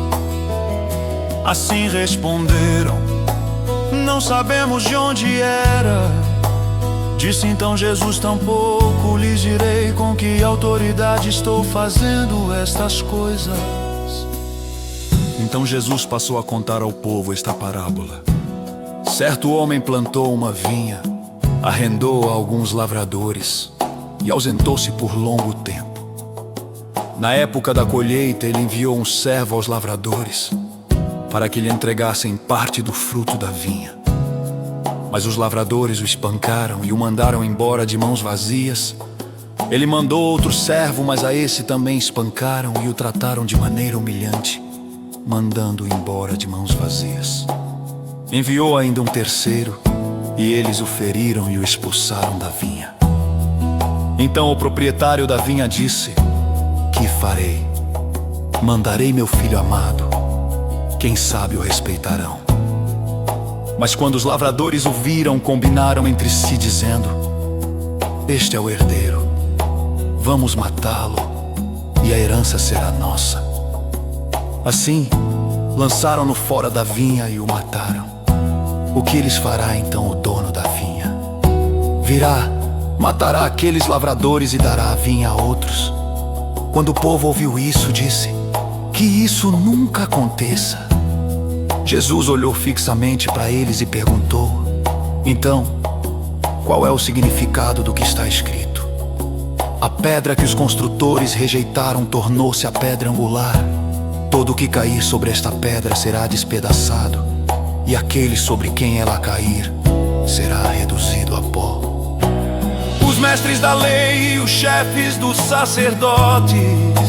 Assim responderam: não sabemos de onde era. Disse então Jesus: tampouco lhes direi com que autoridade estou fazendo estas coisas. Então Jesus passou a contar ao povo esta parábola. Certo homem plantou uma vinha, arrendou a alguns lavradores e ausentou-se por longo tempo. Na época da colheita, ele enviou um servo aos lavradores para que lhe entregassem parte do fruto da vinha. Mas os lavradores o espancaram e o mandaram embora de mãos vazias. Ele mandou outro servo, mas a esse também espancaram e o trataram de maneira humilhante, mandando-o embora de mãos vazias. Enviou ainda um terceiro, e eles o feriram e o expulsaram da vinha. Então o proprietário da vinha disse: que farei? Mandarei meu filho amado, quem sabe o respeitarão. Mas quando os lavradores o viram, combinaram entre si, dizendo: este é o herdeiro, vamos matá-lo, e a herança será nossa. Assim, lançaram-no fora da vinha e o mataram. O que lhes fará então o dono da vinha? Virá, matará aqueles lavradores e dará a vinha a outros. Quando o povo ouviu isso, disse: que isso nunca aconteça. Jesus olhou fixamente para eles e perguntou: então, qual é o significado do que está escrito? A pedra que os construtores rejeitaram tornou-se a pedra angular. Todo o que cair sobre esta pedra será despedaçado, e aquele sobre quem ela cair será reduzido a pó. Os mestres da lei e os chefes dos sacerdotes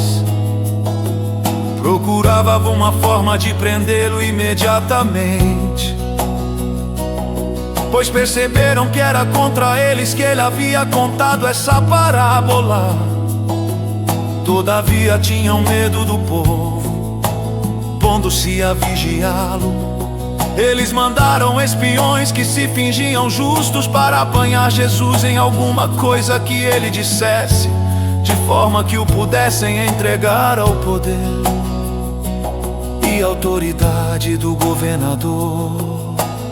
procuravam uma forma de prendê-lo imediatamente, pois perceberam que era contra eles que ele havia contado essa parábola. Todavia tinham medo do povo, pondo-se a vigiá-lo. Eles mandaram espiões que se fingiam justos para apanhar Jesus em alguma coisa que ele dissesse, de forma que o pudessem entregar ao poder e autoridade do governador.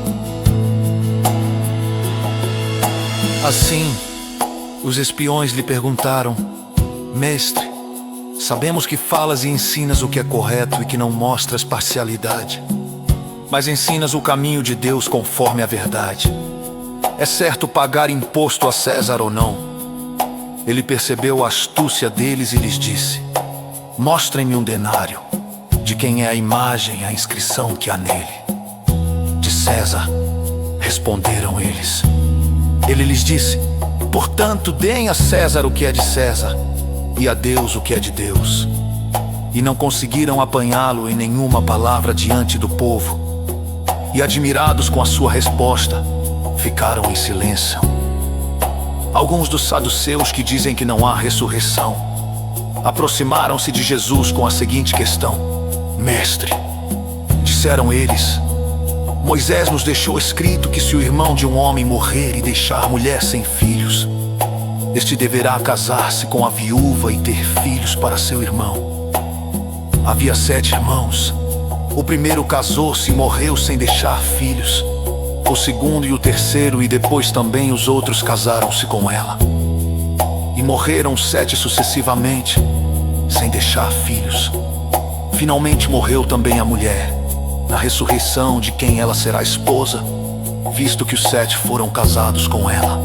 Assim, os espiões lhe perguntaram: mestre, sabemos que falas e ensinas o que é correto e que não mostras parcialidade, mas ensinas o caminho de Deus conforme a verdade. É certo pagar imposto a César ou não? Ele percebeu a astúcia deles e lhes disse: mostrem-me um denário. De quem é a imagem, a inscrição que há nele? De César, responderam eles. Ele lhes disse: portanto, deem a César o que é de César, e a Deus o que é de Deus. E não conseguiram apanhá-lo em nenhuma palavra diante do povo, e admirados com a sua resposta, ficaram em silêncio. Alguns dos saduceus, que dizem que não há ressurreição, aproximaram-se de Jesus com a seguinte questão: mestre, disseram eles, Moisés nos deixou escrito que se o irmão de um homem morrer e deixar a mulher sem filhos, este deverá casar-se com a viúva e ter filhos para seu irmão. Havia sete irmãos. O primeiro casou-se e morreu sem deixar filhos. O segundo e o terceiro e depois também os outros casaram-se com ela. E morreram sete sucessivamente, sem deixar filhos. Finalmente morreu também a mulher, na ressurreição de quem ela será esposa, visto que os sete foram casados com ela.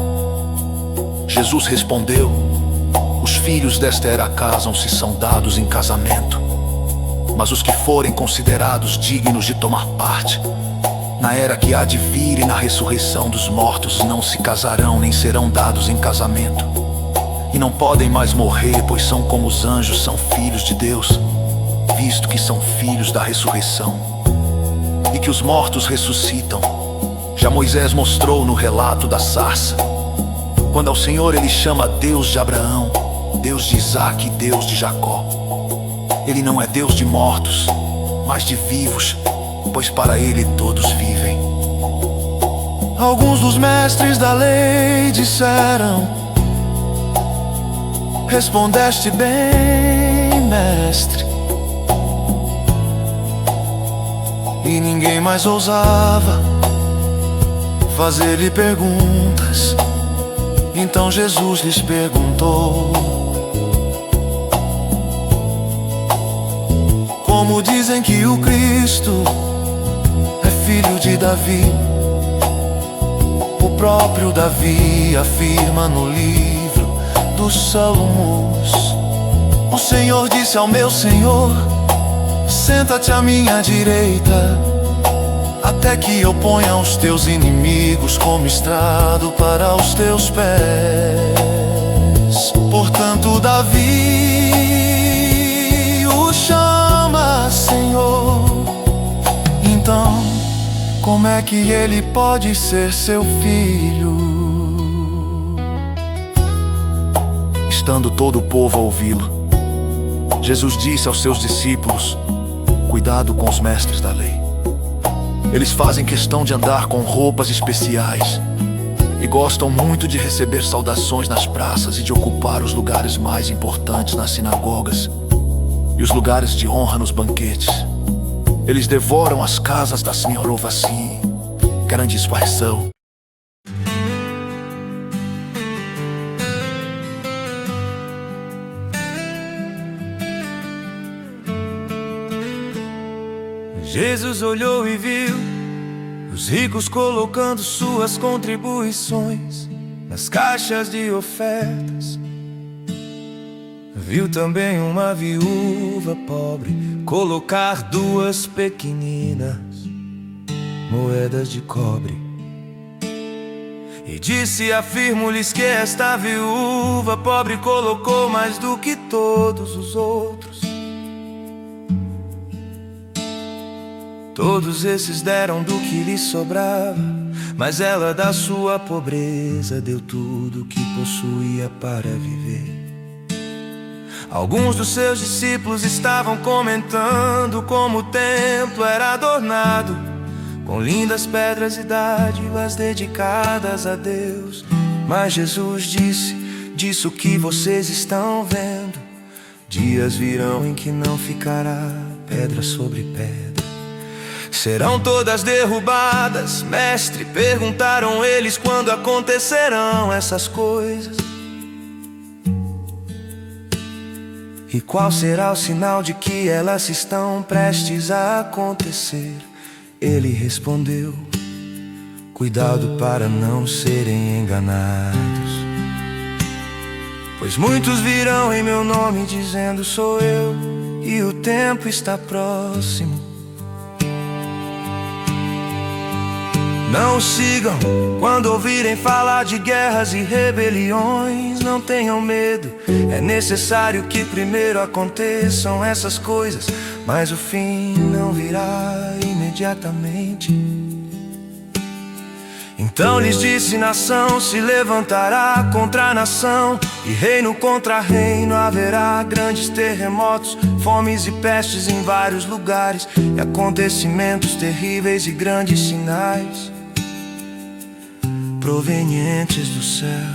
Jesus respondeu: os filhos desta era casam-se e são dados em casamento, mas os que forem considerados dignos de tomar parte na era que há de vir e na ressurreição dos mortos não se casarão nem serão dados em casamento, e não podem mais morrer, pois são como os anjos, são filhos de Deus, visto que são filhos da ressurreição, e que os mortos ressuscitam. Já Moisés mostrou no relato da sarça, quando ao Senhor ele chama Deus de Abraão, Deus de Isaque e Deus de Jacó. Ele não é Deus de mortos, mas de vivos, pois para ele todos vivem. Alguns dos mestres da lei disseram: respondeste bem, mestre. E ninguém mais ousava fazer-lhe perguntas. Então Jesus lhes perguntou: como dizem que o Cristo é filho de Davi? O próprio Davi afirma no livro dos Salmos: o Senhor disse ao meu Senhor, senta-te à minha direita, até que eu ponha os teus inimigos como estrado para os teus pés. Portanto, Davi o chama Senhor. Então, como é que ele pode ser seu filho? Estando todo o povo a ouvi-lo, Jesus disse aos seus discípulos: cuidado com os mestres da lei. Eles fazem questão de andar com roupas especiais e gostam muito de receber saudações nas praças e de ocupar os lugares mais importantes nas sinagogas e os lugares de honra nos banquetes. Eles devoram as casas da senhorovassim, grande expansão. Jesus olhou e viu os ricos colocando suas contribuições nas caixas de ofertas. Viu também uma viúva pobre colocar duas pequeninas moedas de cobre. E disse: afirmo-lhes que esta viúva pobre colocou mais do que todos os outros. Todos esses deram do que lhes sobrava, mas ela da sua pobreza deu tudo o que possuía para viver. Alguns dos seus discípulos estavam comentando como o templo era adornado com lindas pedras e dádivas dedicadas a Deus. Mas Jesus disse: disso que vocês estão vendo, dias virão em que não ficará pedra sobre pedra. Serão todas derrubadas. Mestre, perguntaram eles, quando acontecerão essas coisas? E qual será o sinal de que elas estão prestes a acontecer? Ele respondeu: cuidado para não serem enganados. Pois muitos virão em meu nome dizendo: sou eu, e o tempo está próximo. Não os sigam quando ouvirem falar de guerras e rebeliões. Não tenham medo, é necessário que primeiro aconteçam essas coisas, mas o fim não virá imediatamente. Então lhes disse: nação se levantará contra nação, e reino contra reino. Haverá grandes terremotos, fomes e pestes em vários lugares, e acontecimentos terríveis e grandes sinais provenientes do céu.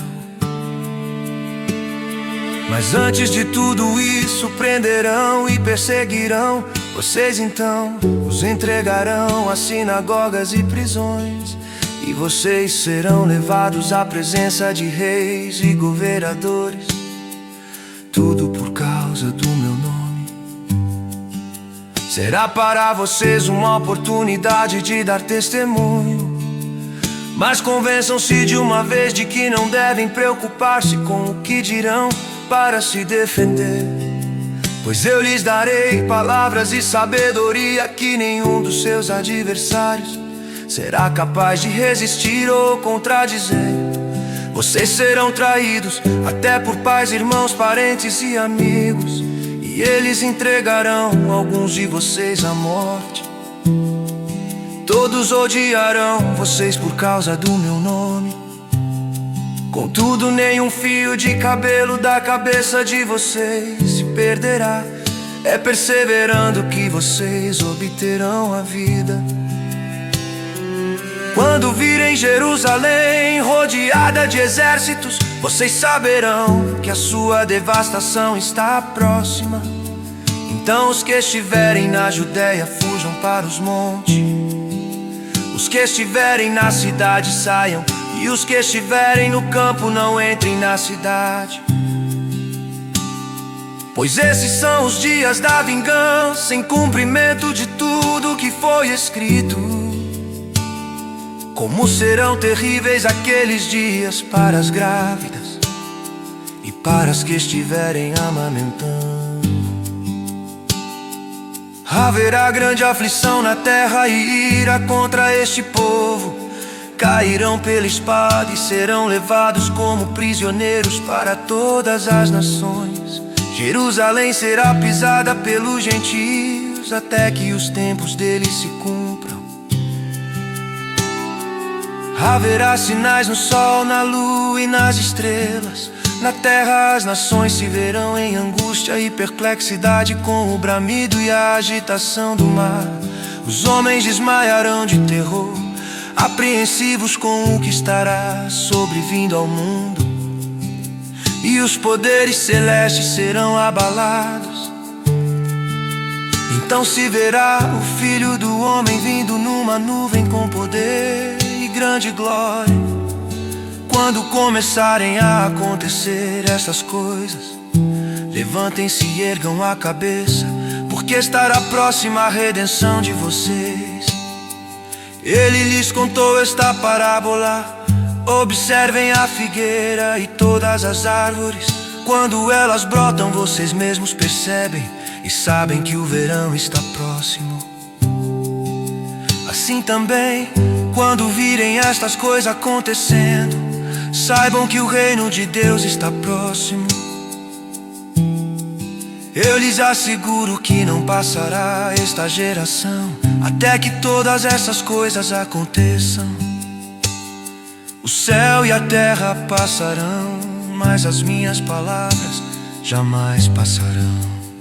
Mas antes de tudo isso, prenderão e perseguirão vocês. Então os entregarão às sinagogas e prisões, e vocês serão levados à presença de reis e governadores, tudo por causa do meu nome. Será para vocês uma oportunidade de dar testemunho, mas convençam-se de uma vez de que não devem preocupar-se com o que dirão para se defender. Pois eu lhes darei palavras e sabedoria que nenhum dos seus adversários será capaz de resistir ou contradizer. Vocês serão traídos até por pais, irmãos, parentes e amigos, e eles entregarão alguns de vocês à morte. Todos odiarão vocês por causa do meu nome. Contudo, nenhum fio de cabelo da cabeça de vocês se perderá. É perseverando que vocês obterão a vida. Quando virem Jerusalém rodeada de exércitos, vocês saberão que a sua devastação está próxima. Então os que estiverem na Judéia fujam para os montes, os que estiverem na cidade saiam, e os que estiverem no campo não entrem na cidade. Pois esses são os dias da vingança, em cumprimento de tudo que foi escrito. Como serão terríveis aqueles dias para as grávidas e para as que estiverem amamentando. Haverá grande aflição na terra e ira contra este povo. Cairão pela espada e serão levados como prisioneiros para todas as nações. Jerusalém será pisada pelos gentios até que os tempos deles se cumpram. Haverá sinais no sol, na lua e nas estrelas. Na terra as nações se verão em angústia e perplexidade, com o bramido e a agitação do mar. Os homens desmaiarão de terror, apreensivos com o que estará sobrevindo ao mundo. E os poderes celestes serão abalados. Então se verá o Filho do Homem vindo numa nuvem com poder grande glória. Quando começarem a acontecer essas coisas, levantem-se e ergam a cabeça, porque estará próxima a redenção de vocês. Ele lhes contou esta parábola: observem a figueira e todas as árvores. Quando elas brotam, vocês mesmos percebem e sabem que o verão está próximo. Assim também, quando virem estas coisas acontecendo, saibam que o reino de Deus está próximo. Eu lhes asseguro que não passará esta geração até que todas essas coisas aconteçam. O céu e a terra passarão, mas as minhas palavras jamais passarão.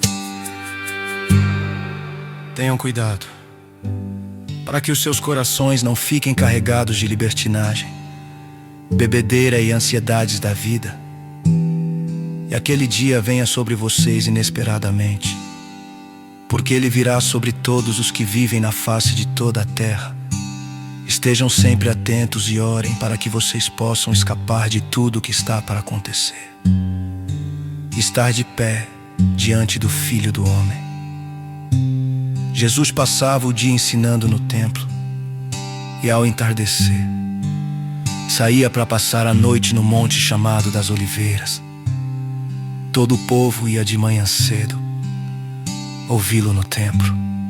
Tenham cuidado, para que os seus corações não fiquem carregados de libertinagem, bebedeira e ansiedades da vida, e aquele dia venha sobre vocês inesperadamente, porque ele virá sobre todos os que vivem na face de toda a terra. Estejam sempre atentos e orem para que vocês possam escapar de tudo o que está para acontecer, estar de pé diante do Filho do Homem. Jesus passava o dia ensinando no templo, e ao entardecer, saía para passar a noite no monte chamado das Oliveiras. Todo o povo ia de manhã cedo ouvi-lo no templo.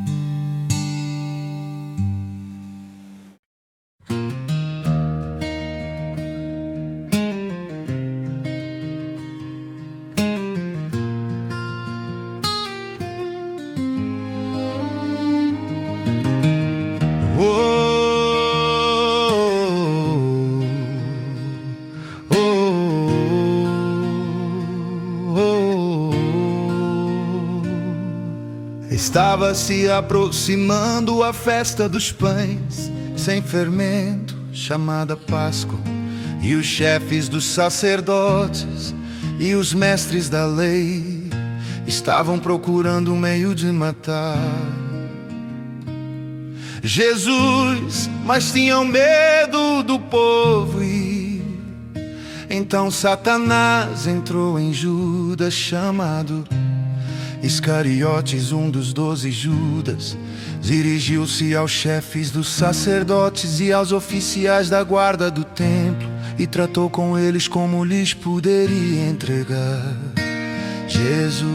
Estava se aproximando a festa dos pães sem fermento, chamada Páscoa, e os chefes dos sacerdotes e os mestres da lei estavam procurando um meio de matar Jesus, mas tinham medo do povo. E então Satanás entrou em Judas, chamado Iscariotes, um dos doze Judas. Dirigiu-se aos chefes dos sacerdotes e aos oficiais da guarda do templo e tratou com eles como lhes poderia entregar Jesus.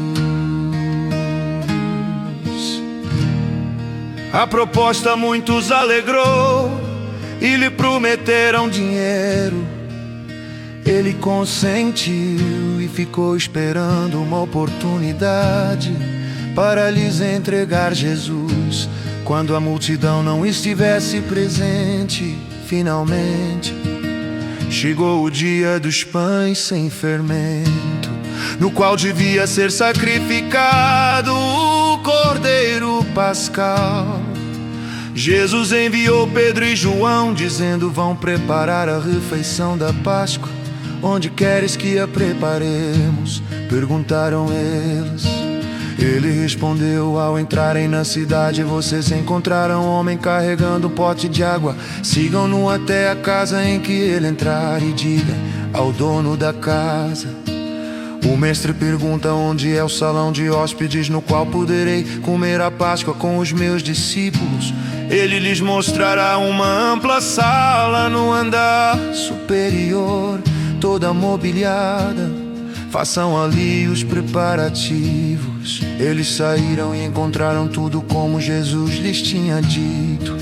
A proposta muitos alegrou e lhe prometeram dinheiro. Ele consentiu e ficou esperando uma oportunidade para lhes entregar Jesus. Quando a multidão não estivesse presente, finalmente chegou o dia dos pães sem fermento, no qual devia ser sacrificado o Cordeiro Pascal. Jesus enviou Pedro e João, dizendo: vão preparar a refeição da Páscoa. Onde queres que a preparemos? Perguntaram eles. Ele respondeu: ao entrarem na cidade, vocês encontrarão um homem carregando um pote de água. Sigam-no até a casa em que ele entrar e diga ao dono da casa: o mestre pergunta onde é o salão de hóspedes no qual poderei comer a Páscoa com os meus discípulos. Ele lhes mostrará uma ampla sala no andar superior, toda mobiliada. Façam ali os preparativos. Eles saíram e encontraram tudo como Jesus lhes tinha dito.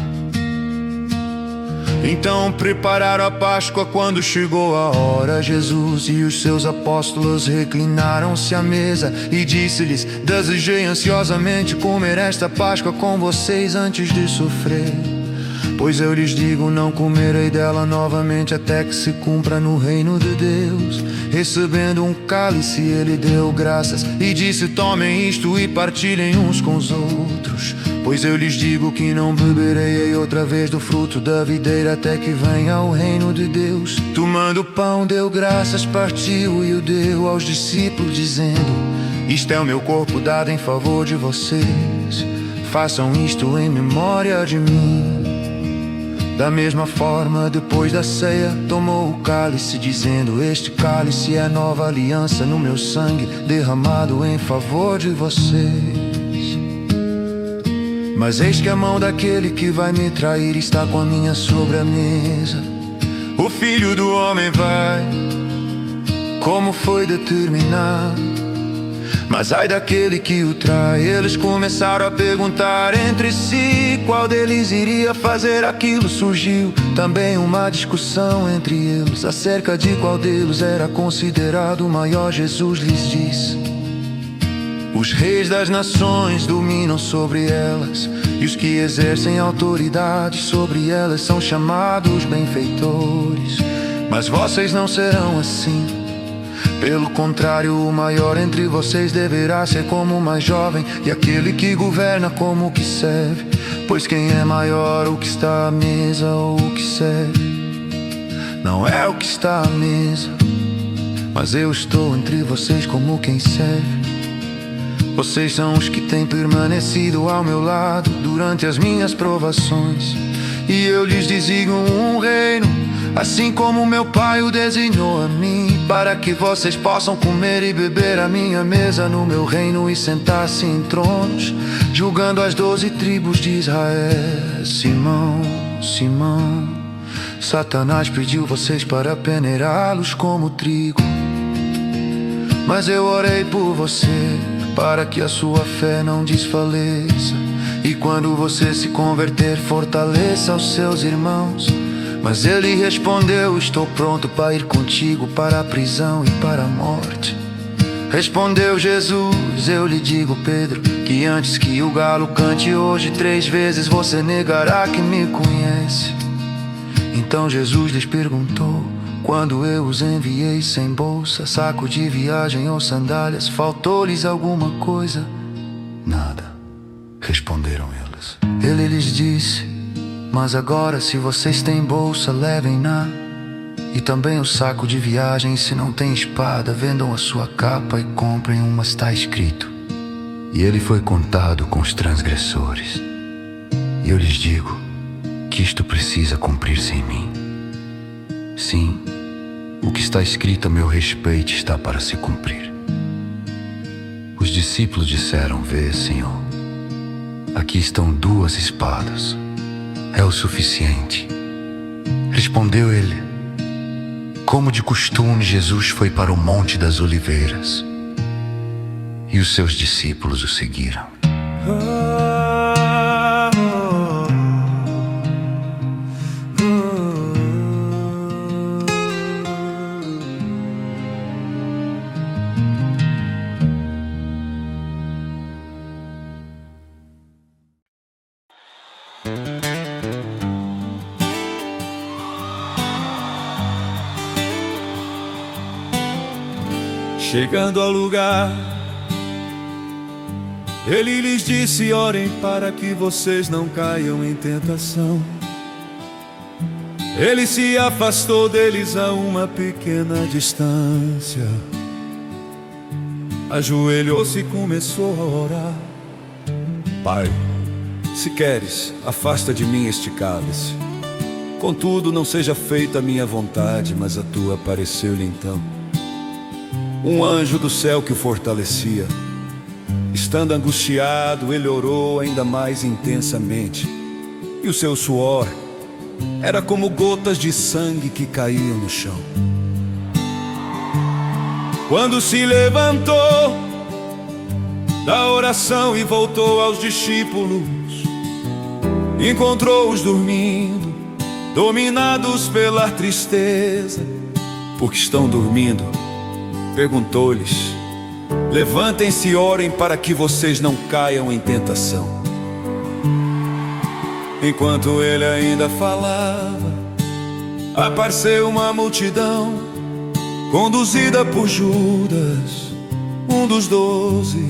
Então prepararam a Páscoa. Quando chegou a hora, Jesus e os seus apóstolos reclinaram-se à mesa e disse-lhes: desejei ansiosamente comer esta Páscoa com vocês antes de sofrer. Pois eu lhes digo, não comerei dela novamente até que se cumpra no reino de Deus. Recebendo um cálice, ele deu graças e disse: tomem isto e partilhem uns com os outros. Pois eu lhes digo que não beberei outra vez do fruto da videira até que venha o reino de Deus. Tomando o pão, deu graças, partiu e o deu aos discípulos, dizendo: isto é o meu corpo dado em favor de vocês. Façam isto em memória de mim. Da mesma forma, depois da ceia, tomou o cálice, dizendo: este cálice é a nova aliança no meu sangue, derramado em favor de vocês. Mas eis que a mão daquele que vai me trair está com a minha sobre a mesa. O Filho do Homem vai, como foi determinado. Mas ai daquele que o trai. Eles começaram a perguntar entre si qual deles iria fazer aquilo. Surgiu também uma discussão entre eles acerca de qual deles era considerado o maior. Jesus lhes disse: os reis das nações dominam sobre elas, e os que exercem autoridade sobre elas são chamados benfeitores. Mas vocês não serão assim. Pelo contrário, o maior entre vocês deverá ser como o mais jovem, e aquele que governa como o que serve. Pois quem é maior, o que está à mesa ou o que serve? Não é o que está à mesa, mas eu estou entre vocês como quem serve. Vocês são os que têm permanecido ao meu lado durante as minhas provações, e eu lhes designo um reino, assim como meu Pai o designou a mim, para que vocês possam comer e beber à minha mesa no meu reino e sentar-se em tronos, julgando as doze tribos de Israel. Simão, Simão, Satanás pediu vocês para peneirá-los como trigo, mas eu orei por você, para que a sua fé não desfaleça, e quando você se converter, fortaleça os seus irmãos. Mas ele respondeu: estou pronto para ir contigo para a prisão e para a morte. Respondeu Jesus: eu lhe digo, Pedro, que antes que o galo cante hoje três vezes você negará que me conhece. Então Jesus lhes perguntou: quando eu os enviei sem bolsa, saco de viagem ou sandálias, faltou-lhes alguma coisa? Nada, responderam eles. Ele lhes disse: mas agora, se vocês têm bolsa, levem-na, e também o saco de viagem. Se não tem espada, vendam a sua capa e comprem uma. Está escrito: e ele foi contado com os transgressores. E eu lhes digo que isto precisa cumprir-se em mim. Sim, o que está escrito a meu respeito está para se cumprir. Os discípulos disseram: vê, Senhor, aqui estão duas espadas. É o suficiente. Respondeu ele. Como de costume, Jesus foi para o Monte das Oliveiras, e os seus discípulos o seguiram. Chegando ao lugar, ele lhes disse: orem para que vocês não caiam em tentação. Ele se afastou deles a uma pequena distância, ajoelhou-se e começou a orar. Pai, se queres, afasta de mim este cálice. Contudo, não seja feita a minha vontade, mas a tua. Apareceu-lhe então um anjo do céu que o fortalecia. Estando angustiado, ele orou ainda mais intensamente, e o seu suor era como gotas de sangue que caíam no chão. Quando se levantou da oração e voltou aos discípulos, encontrou-os dormindo, dominados pela tristeza. Porque estão dormindo? Perguntou-lhes: levantem-se e orem para que vocês não caiam em tentação. Enquanto ele ainda falava, apareceu uma multidão, conduzida por Judas, um dos doze.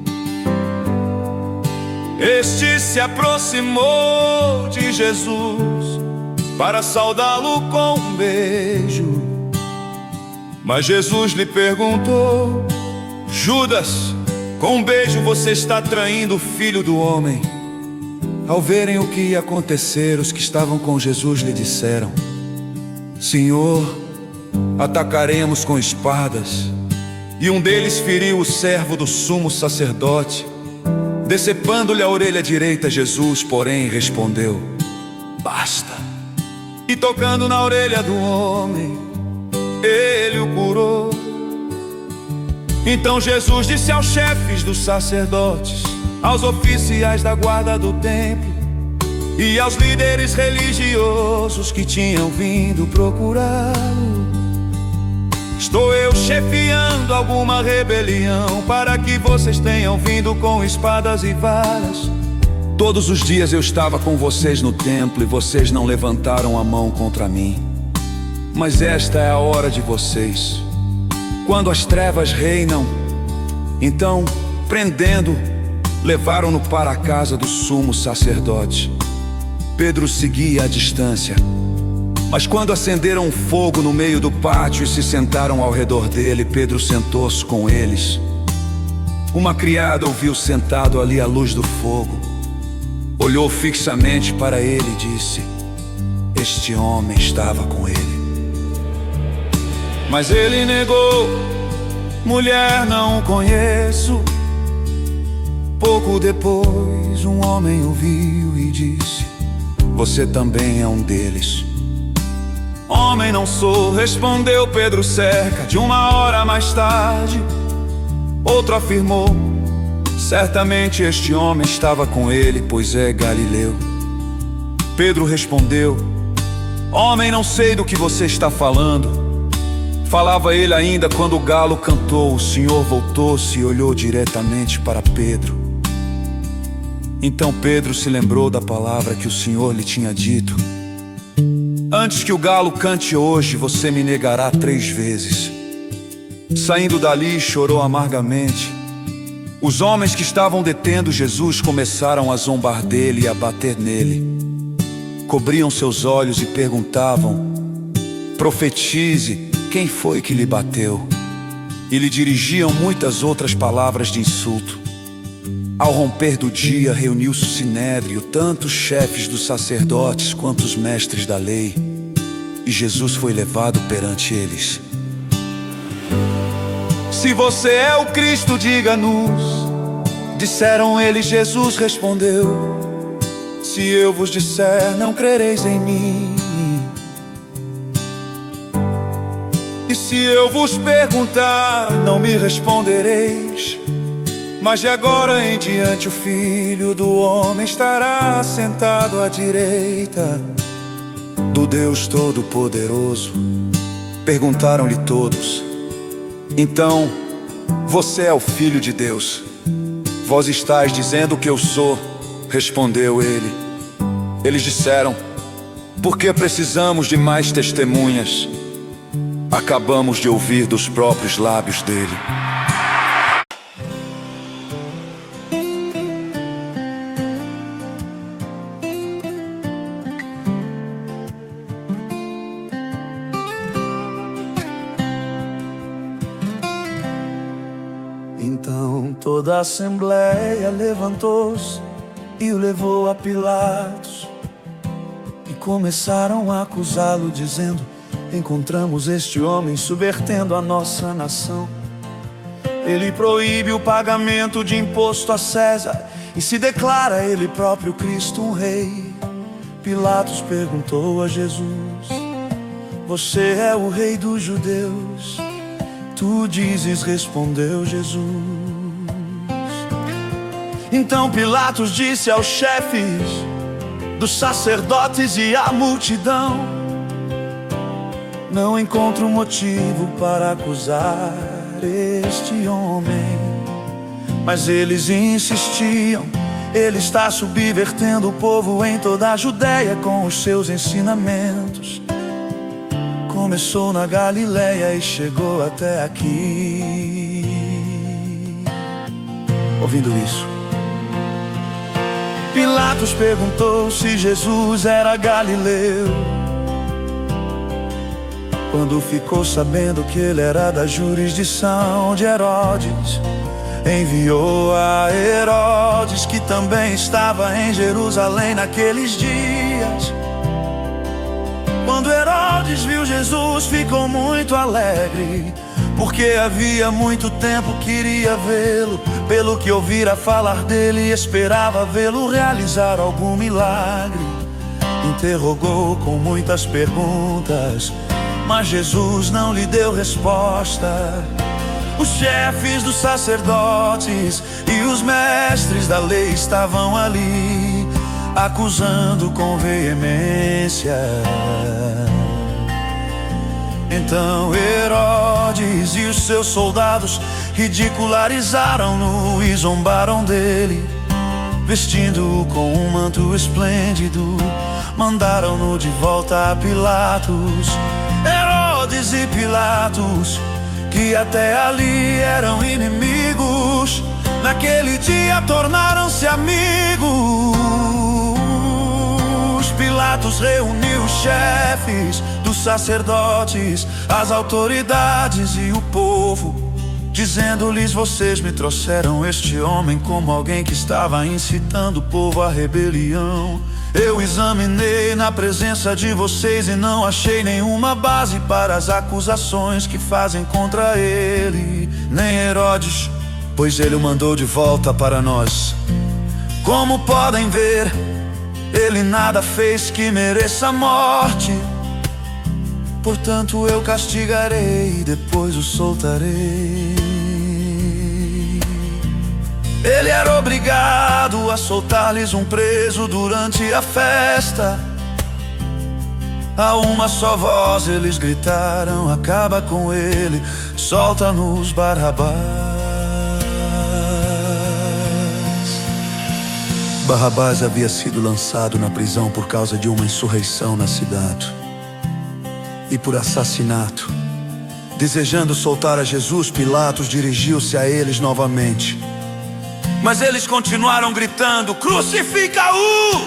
Este se aproximou de Jesus para saudá-lo com um beijo. Mas Jesus lhe perguntou: Judas, com um beijo você está traindo o Filho do Homem. Ao verem o que ia acontecer, os que estavam com Jesus lhe disseram: Senhor, atacaremos com espadas. E um deles feriu o servo do sumo sacerdote, decepando-lhe a orelha direita. Jesus, porém, respondeu: basta. E tocando na orelha do homem, ele o curou. Então Jesus disse aos chefes dos sacerdotes, aos oficiais da guarda do templo e aos líderes religiosos que tinham vindo procurá-lo: estou eu chefiando alguma rebelião para que vocês tenham vindo com espadas e varas? Todos os dias eu estava com vocês no templo e vocês não levantaram a mão contra mim. Mas esta é a hora de vocês, quando as trevas reinam. Então, prendendo, levaram-no para a casa do sumo sacerdote. Pedro seguia à distância, mas quando acenderam um fogo no meio do pátio e se sentaram ao redor dele, Pedro sentou-se com eles. Uma criada o viu sentado ali à luz do fogo, olhou fixamente para ele e disse: este homem estava com ele. Mas ele negou: mulher, não o conheço. Pouco depois, um homem o viu e disse: você também é um deles. Homem, não sou, respondeu Pedro cerca de uma hora mais tarde. Outro afirmou: certamente este homem estava com ele, pois é galileu. Pedro respondeu: homem, não sei do que você está falando. Falava ele ainda quando o galo cantou. O Senhor voltou-se e olhou diretamente para Pedro. Então Pedro se lembrou da palavra que o Senhor lhe tinha dito: antes que o galo cante hoje, você me negará três vezes. Saindo dali, chorou amargamente. Os homens que estavam detendo Jesus começaram a zombar dele e a bater nele. Cobriam seus olhos e perguntavam: profetize, quem foi que lhe bateu? E lhe dirigiam muitas outras palavras de insulto. Ao romper do dia, reuniu-se o sinédrio, tanto os chefes dos sacerdotes quanto os mestres da lei, e Jesus foi levado perante eles. Se você é o Cristo, diga-nos, disseram eles. Jesus respondeu: se eu vos disser, não crereis em mim. E se eu vos perguntar, não me respondereis. Mas de agora em diante o Filho do Homem estará sentado à direita do Deus Todo-Poderoso. Perguntaram-lhe todos: então, você é o Filho de Deus? Vós estáis dizendo que eu sou, respondeu ele. Eles disseram: por que precisamos de mais testemunhas? Acabamos de ouvir dos próprios lábios dele. Então toda a assembleia levantou-se e o levou a Pilatos. E começaram a acusá-lo, dizendo: encontramos este homem subvertendo a nossa nação. Ele proíbe o pagamento de imposto a César e se declara ele próprio Cristo, um rei. Pilatos perguntou a Jesus: você é o rei dos judeus? Tu dizes, respondeu Jesus. Então Pilatos disse aos chefes dos sacerdotes e à multidão: não encontro motivo para acusar este homem. Mas eles insistiam: ele está subvertendo o povo em toda a Judéia com os seus ensinamentos. Começou na Galileia e chegou até aqui. Ouvindo isso, Pilatos perguntou se Jesus era galileu. Quando ficou sabendo que ele era da jurisdição de Herodes, enviou a Herodes, que também estava em Jerusalém naqueles dias. Quando Herodes viu Jesus, ficou muito alegre, porque havia muito tempo queria vê-lo. Pelo que ouvira falar dele, esperava vê-lo realizar algum milagre. Interrogou com muitas perguntas, mas Jesus não lhe deu resposta. Os chefes dos sacerdotes e os mestres da lei estavam ali, acusando com veemência. Então Herodes e os seus soldados ridicularizaram-no e zombaram dele. Vestindo-o com um manto esplêndido, mandaram-no de volta a Pilatos. Herodes e Pilatos, que até ali eram inimigos, naquele dia tornaram-se amigos. Pilatos reuniu os chefes dos sacerdotes, as autoridades e o povo, dizendo-lhes: vocês me trouxeram este homem como alguém que estava incitando o povo à rebelião. Eu examinei na presença de vocês e não achei nenhuma base para as acusações que fazem contra ele, nem Herodes, pois ele o mandou de volta para nós. Como podem ver, ele nada fez que mereça a morte. Portanto eu castigarei e depois o soltarei. Ele era obrigado a soltar-lhes um preso durante a festa. A uma só voz eles gritaram: acaba com ele, solta-nos Barrabás. Barrabás havia sido lançado na prisão por causa de uma insurreição na cidade e por assassinato. Desejando soltar a Jesus, Pilatos dirigiu-se a eles novamente, mas eles continuaram gritando: crucifica-o!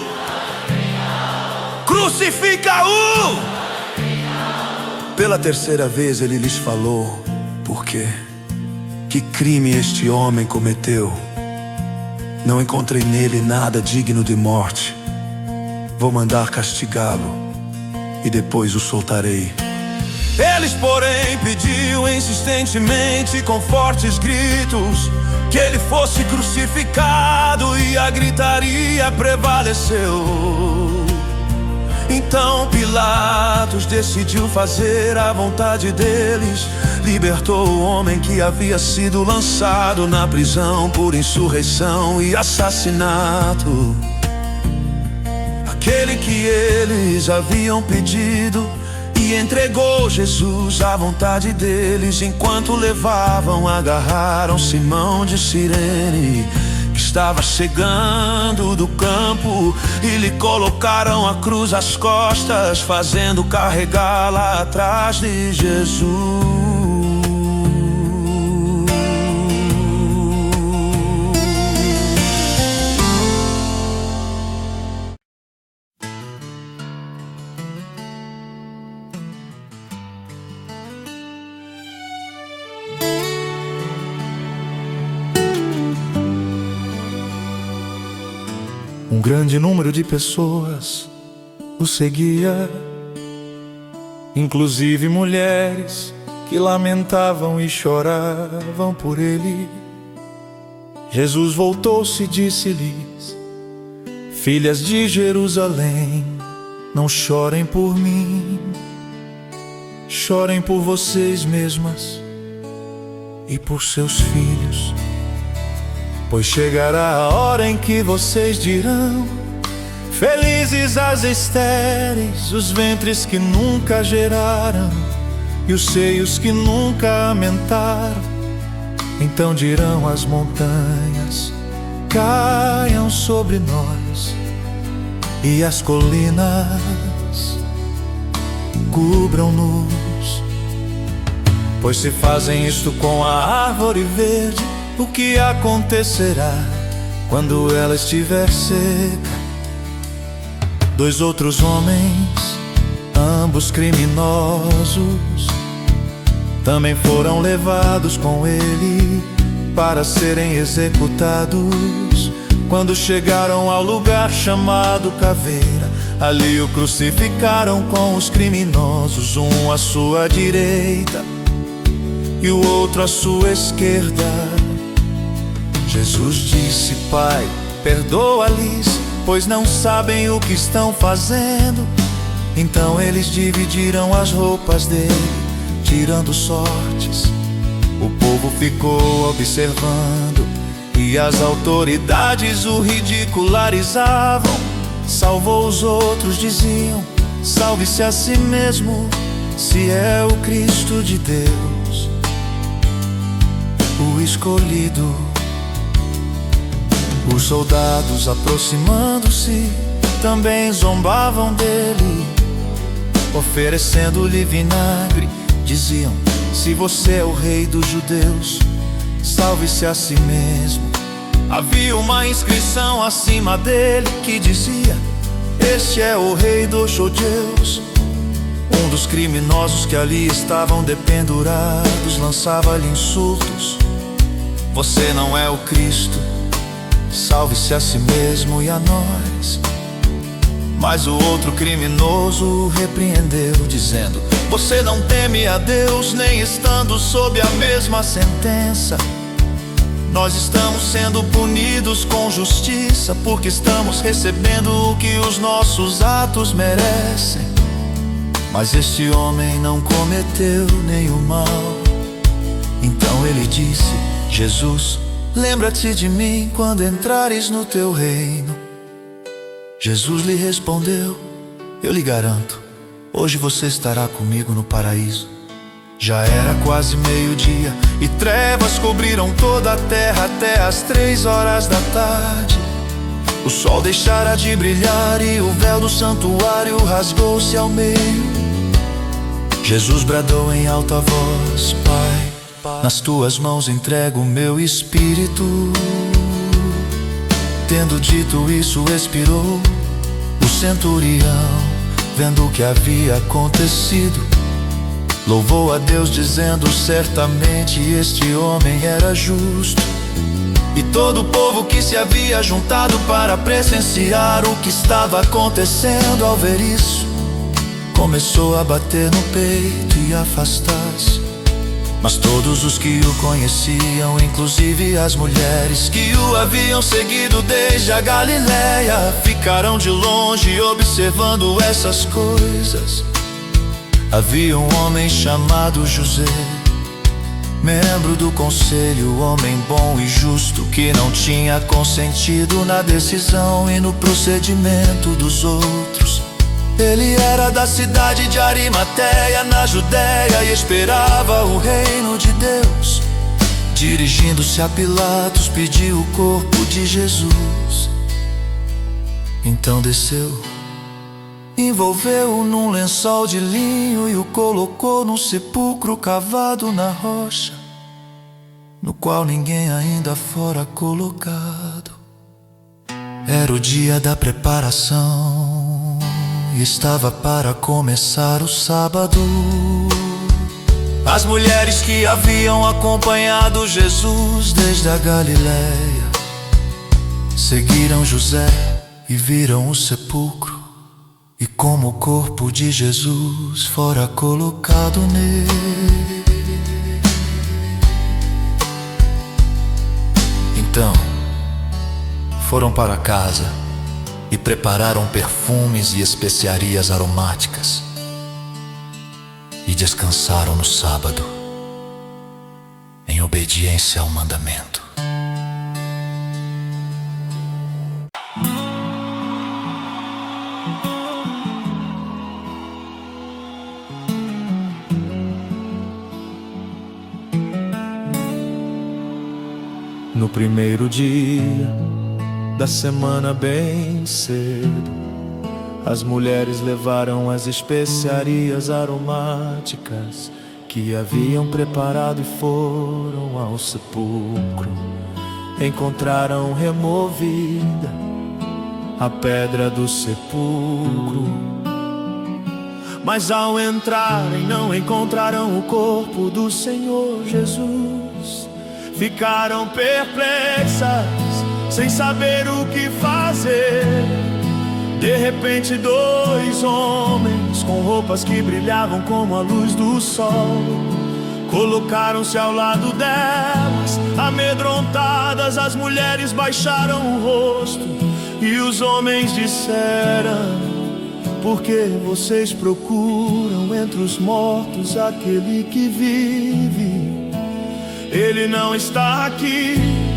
Crucifica-o! Pela terceira vez ele lhes falou: por quê? Que crime este homem cometeu? Não encontrei nele nada digno de morte. Vou mandar castigá-lo e depois o soltarei. Eles, porém, pediu insistentemente com fortes gritos que ele fosse crucificado, e a gritaria prevaleceu. Então Pilatos decidiu fazer a vontade deles. Libertou o homem que havia sido lançado na prisão por insurreição e assassinato, aquele que eles haviam pedido, e entregou Jesus à vontade deles. Enquanto levavam, agarraram Simão de Cirene, que estava chegando do campo, e lhe colocaram a cruz às costas, fazendo carregá-la atrás de Jesus. Um grande número de pessoas o seguia, inclusive mulheres que lamentavam e choravam por ele. Jesus voltou-se e disse-lhes: filhas de Jerusalém, não chorem por mim, chorem por vocês mesmas e por seus filhos. Pois chegará a hora em que vocês dirão: felizes as estéreis, os ventres que nunca geraram e os seios que nunca amamentaram. Então dirão as montanhas: caiam sobre nós, e as colinas cubram-nos. Pois se fazem isto com a árvore verde, o que acontecerá quando ela estiver seca? Dois outros homens, ambos criminosos, também foram levados com ele para serem executados. Quando chegaram ao lugar chamado Caveira, ali o crucificaram com os criminosos, um à sua direita e o outro à sua esquerda. Jesus disse: Pai, perdoa-lhes, pois não sabem o que estão fazendo. Então eles dividiram as roupas dele, tirando sortes. O povo ficou observando e as autoridades o ridicularizavam. Salvou os outros, diziam: salve-se a si mesmo, se é o Cristo de Deus, o escolhido. Os soldados, aproximando-se, também zombavam dele, oferecendo-lhe vinagre. Diziam: se você é o rei dos judeus, salve-se a si mesmo. Havia uma inscrição acima dele que dizia: este é o rei dos judeus. Um dos criminosos que ali estavam dependurados lançava-lhe insultos: você não é o Cristo, salve-se a si mesmo e a nós. Mas o outro criminoso o repreendeu, dizendo: você não teme a Deus, nem estando sob a mesma sentença. Nós estamos sendo punidos com justiça, porque estamos recebendo o que os nossos atos merecem. Mas este homem não cometeu nenhum mal. Então ele disse: Jesus, lembra-te de mim quando entrares no teu reino. Jesus lhe respondeu: eu lhe garanto, hoje você estará comigo no paraíso. Já era quase meio-dia e trevas cobriram toda a terra até as três horas da tarde. O sol deixara de brilhar e o véu do santuário rasgou-se ao meio. Jesus bradou em alta voz: Pai, nas tuas mãos entrego o meu espírito. Tendo dito isso, expirou. O centurião, vendo o que havia acontecido, louvou a Deus, dizendo: certamente este homem era justo. E todo o povo que se havia juntado para presenciar o que estava acontecendo, ao ver isso, começou a bater no peito e afastar-se. Mas todos os que o conheciam, inclusive as mulheres que o haviam seguido desde a Galileia, ficaram de longe observando essas coisas. Havia um homem chamado José, membro do conselho, homem bom e justo, que não tinha consentido na decisão e no procedimento dos outros. Ele era da cidade de Arimateia, na Judéia, e esperava o reino de Deus. Dirigindo-se a Pilatos, pediu o corpo de Jesus. Então desceu, envolveu-o num lençol de linho e o colocou num sepulcro cavado na rocha, no qual ninguém ainda fora colocado. Era o dia da preparação e estava para começar o sábado. As mulheres que haviam acompanhado Jesus desde a Galileia seguiram José e viram o sepulcro e como o corpo de Jesus fora colocado nele. Então foram para casa e prepararam perfumes e especiarias aromáticas e descansaram no sábado, em obediência ao mandamento. No primeiro dia da semana, bem cedo, as mulheres levaram as especiarias aromáticas que haviam preparado e foram ao sepulcro. Encontraram removida a pedra do sepulcro, mas ao entrarem não encontraram o corpo do Senhor Jesus. ficaram perplexas, sem saber o que fazer. De repente dois homens, com roupas que brilhavam como a luz do sol, colocaram-se ao lado delas. Amedrontadas, as mulheres baixaram o rosto, e os homens disseram: por que vocês procuram entre os mortos aquele que vive? Ele não está aqui.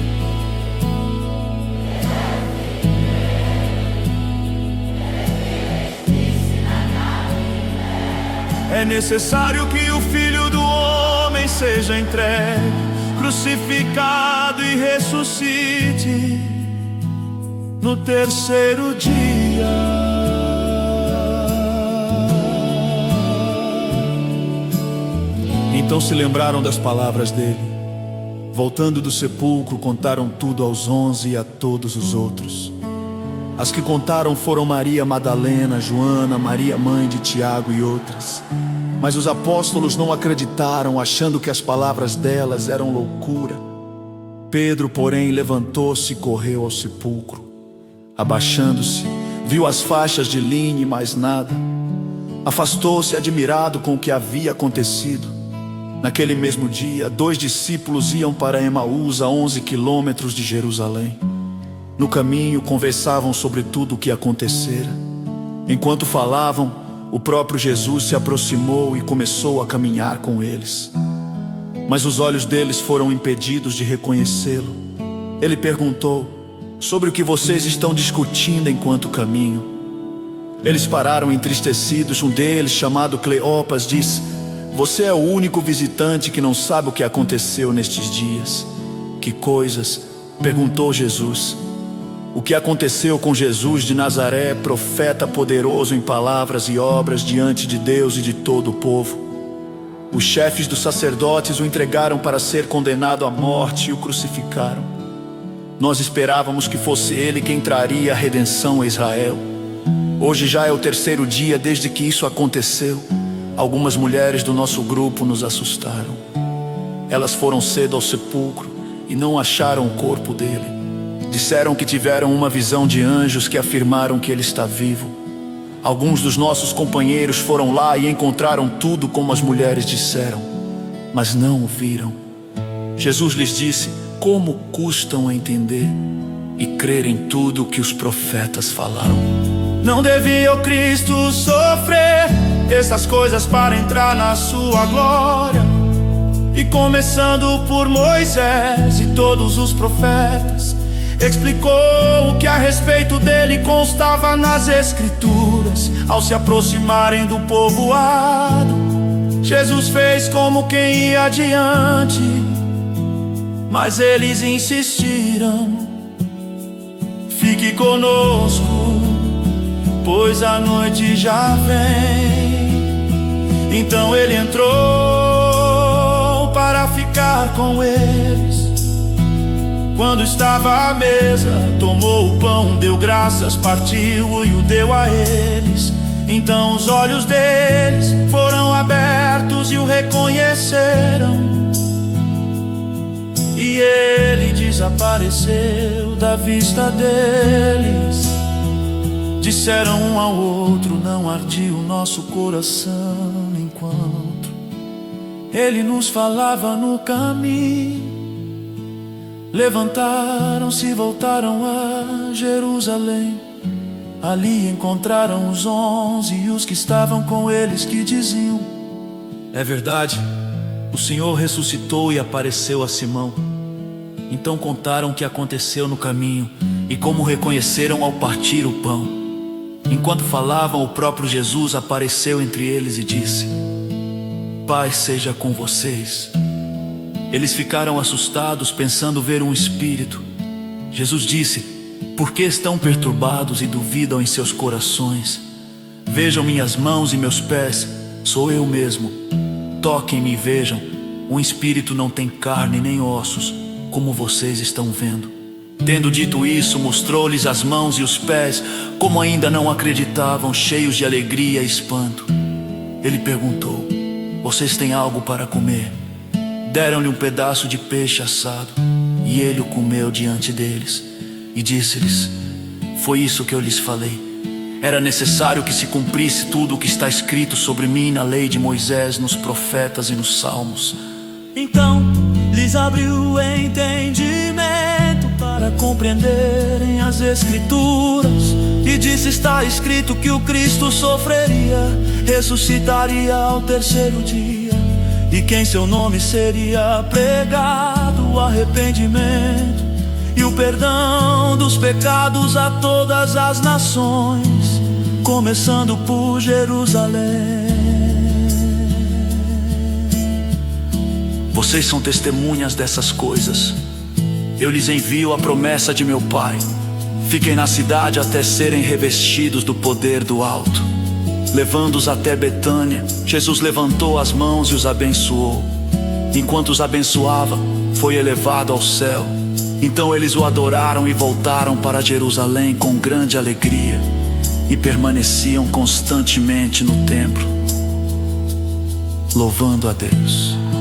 É necessário que o Filho do Homem seja entregue, crucificado e ressuscite no terceiro dia. Então se lembraram das palavras dele. Voltando do sepulcro, contaram tudo aos onze e a todos os outros. As que contaram foram Maria Madalena, Joana, Maria mãe de Tiago e outras. Mas os apóstolos não acreditaram, achando que as palavras delas eram loucura. Pedro, porém, levantou-se e correu ao sepulcro. Abaixando-se, viu as faixas de linho e mais nada. Afastou-se admirado com o que havia acontecido. Naquele mesmo dia, dois discípulos iam para Emaús, a onze quilômetros de Jerusalém. No caminho, conversavam sobre tudo o que acontecera. Enquanto falavam, o próprio Jesus se aproximou e começou a caminhar com eles. Mas os olhos deles foram impedidos de reconhecê-lo. Ele perguntou: sobre o que vocês estão discutindo enquanto caminham? Eles pararam entristecidos. Um deles, chamado Cleopas, disse: você é o único visitante que não sabe o que aconteceu nestes dias. Que coisas? Perguntou Jesus. O que aconteceu com Jesus de Nazaré, profeta poderoso em palavras e obras diante de Deus e de todo o povo. Os chefes dos sacerdotes o entregaram para ser condenado à morte e o crucificaram. Nós esperávamos que fosse ele quem traria a redenção a Israel. Hoje já é o terceiro dia desde que isso aconteceu. Algumas mulheres do nosso grupo nos assustaram. Elas foram cedo ao sepulcro e não acharam o corpo dele. Disseram que tiveram uma visão de anjos que afirmaram que ele está vivo. Alguns dos nossos companheiros foram lá e encontraram tudo como as mulheres disseram, mas não o viram. Jesus lhes disse: como custam a entender e crer em tudo o que os profetas falaram? Não devia o Cristo sofrer essas coisas para entrar na sua glória? E começando por Moisés e todos os profetas, explicou o que a respeito dele constava nas Escrituras. Ao se aproximarem do povoado, Jesus fez como quem ia adiante, mas eles insistiram: fique conosco, pois a noite já vem. Então ele entrou para ficar com eles. Quando estava à mesa, tomou o pão, deu graças, partiu e o deu a eles. Então os olhos deles foram abertos e o reconheceram, e ele desapareceu da vista deles. Disseram um ao outro: não ardia o nosso coração enquanto ele nos falava no caminho? Levantaram-se e voltaram a Jerusalém. Ali encontraram os onze e os que estavam com eles, que diziam: é verdade, o Senhor ressuscitou e apareceu a Simão. Então contaram o que aconteceu no caminho e como reconheceram ao partir o pão. Enquanto falavam, o próprio Jesus apareceu entre eles e disse: paz seja com vocês. Eles ficaram assustados, pensando ver um espírito. Jesus disse: por que estão perturbados e duvidam em seus corações? Vejam minhas mãos e meus pés, sou eu mesmo. Toquem-me e vejam, um espírito não tem carne nem ossos, como vocês estão vendo. Tendo dito isso, mostrou-lhes as mãos e os pés. Como ainda não acreditavam, cheios de alegria e espanto, ele perguntou: vocês têm algo para comer? Deram-lhe um pedaço de peixe assado, e ele o comeu diante deles, e disse-lhes: foi isso que eu lhes falei. Era necessário que se cumprisse tudo o que está escrito sobre mim na lei de Moisés, nos profetas e nos salmos. Então lhes abriu o entendimento para compreenderem as Escrituras, e disse: está escrito que o Cristo sofreria, ressuscitaria ao terceiro dia, e que em seu nome seria pregado o arrependimento e o perdão dos pecados a todas as nações, começando por Jerusalém. Vocês são testemunhas dessas coisas. Eu lhes envio a promessa de meu Pai. Fiquem na cidade até serem revestidos do poder do alto. Levando-os até Betânia, Jesus levantou as mãos e os abençoou. Enquanto os abençoava, foi elevado ao céu. Então eles o adoraram e voltaram para Jerusalém com grande alegria, e permaneciam constantemente no templo, louvando a Deus.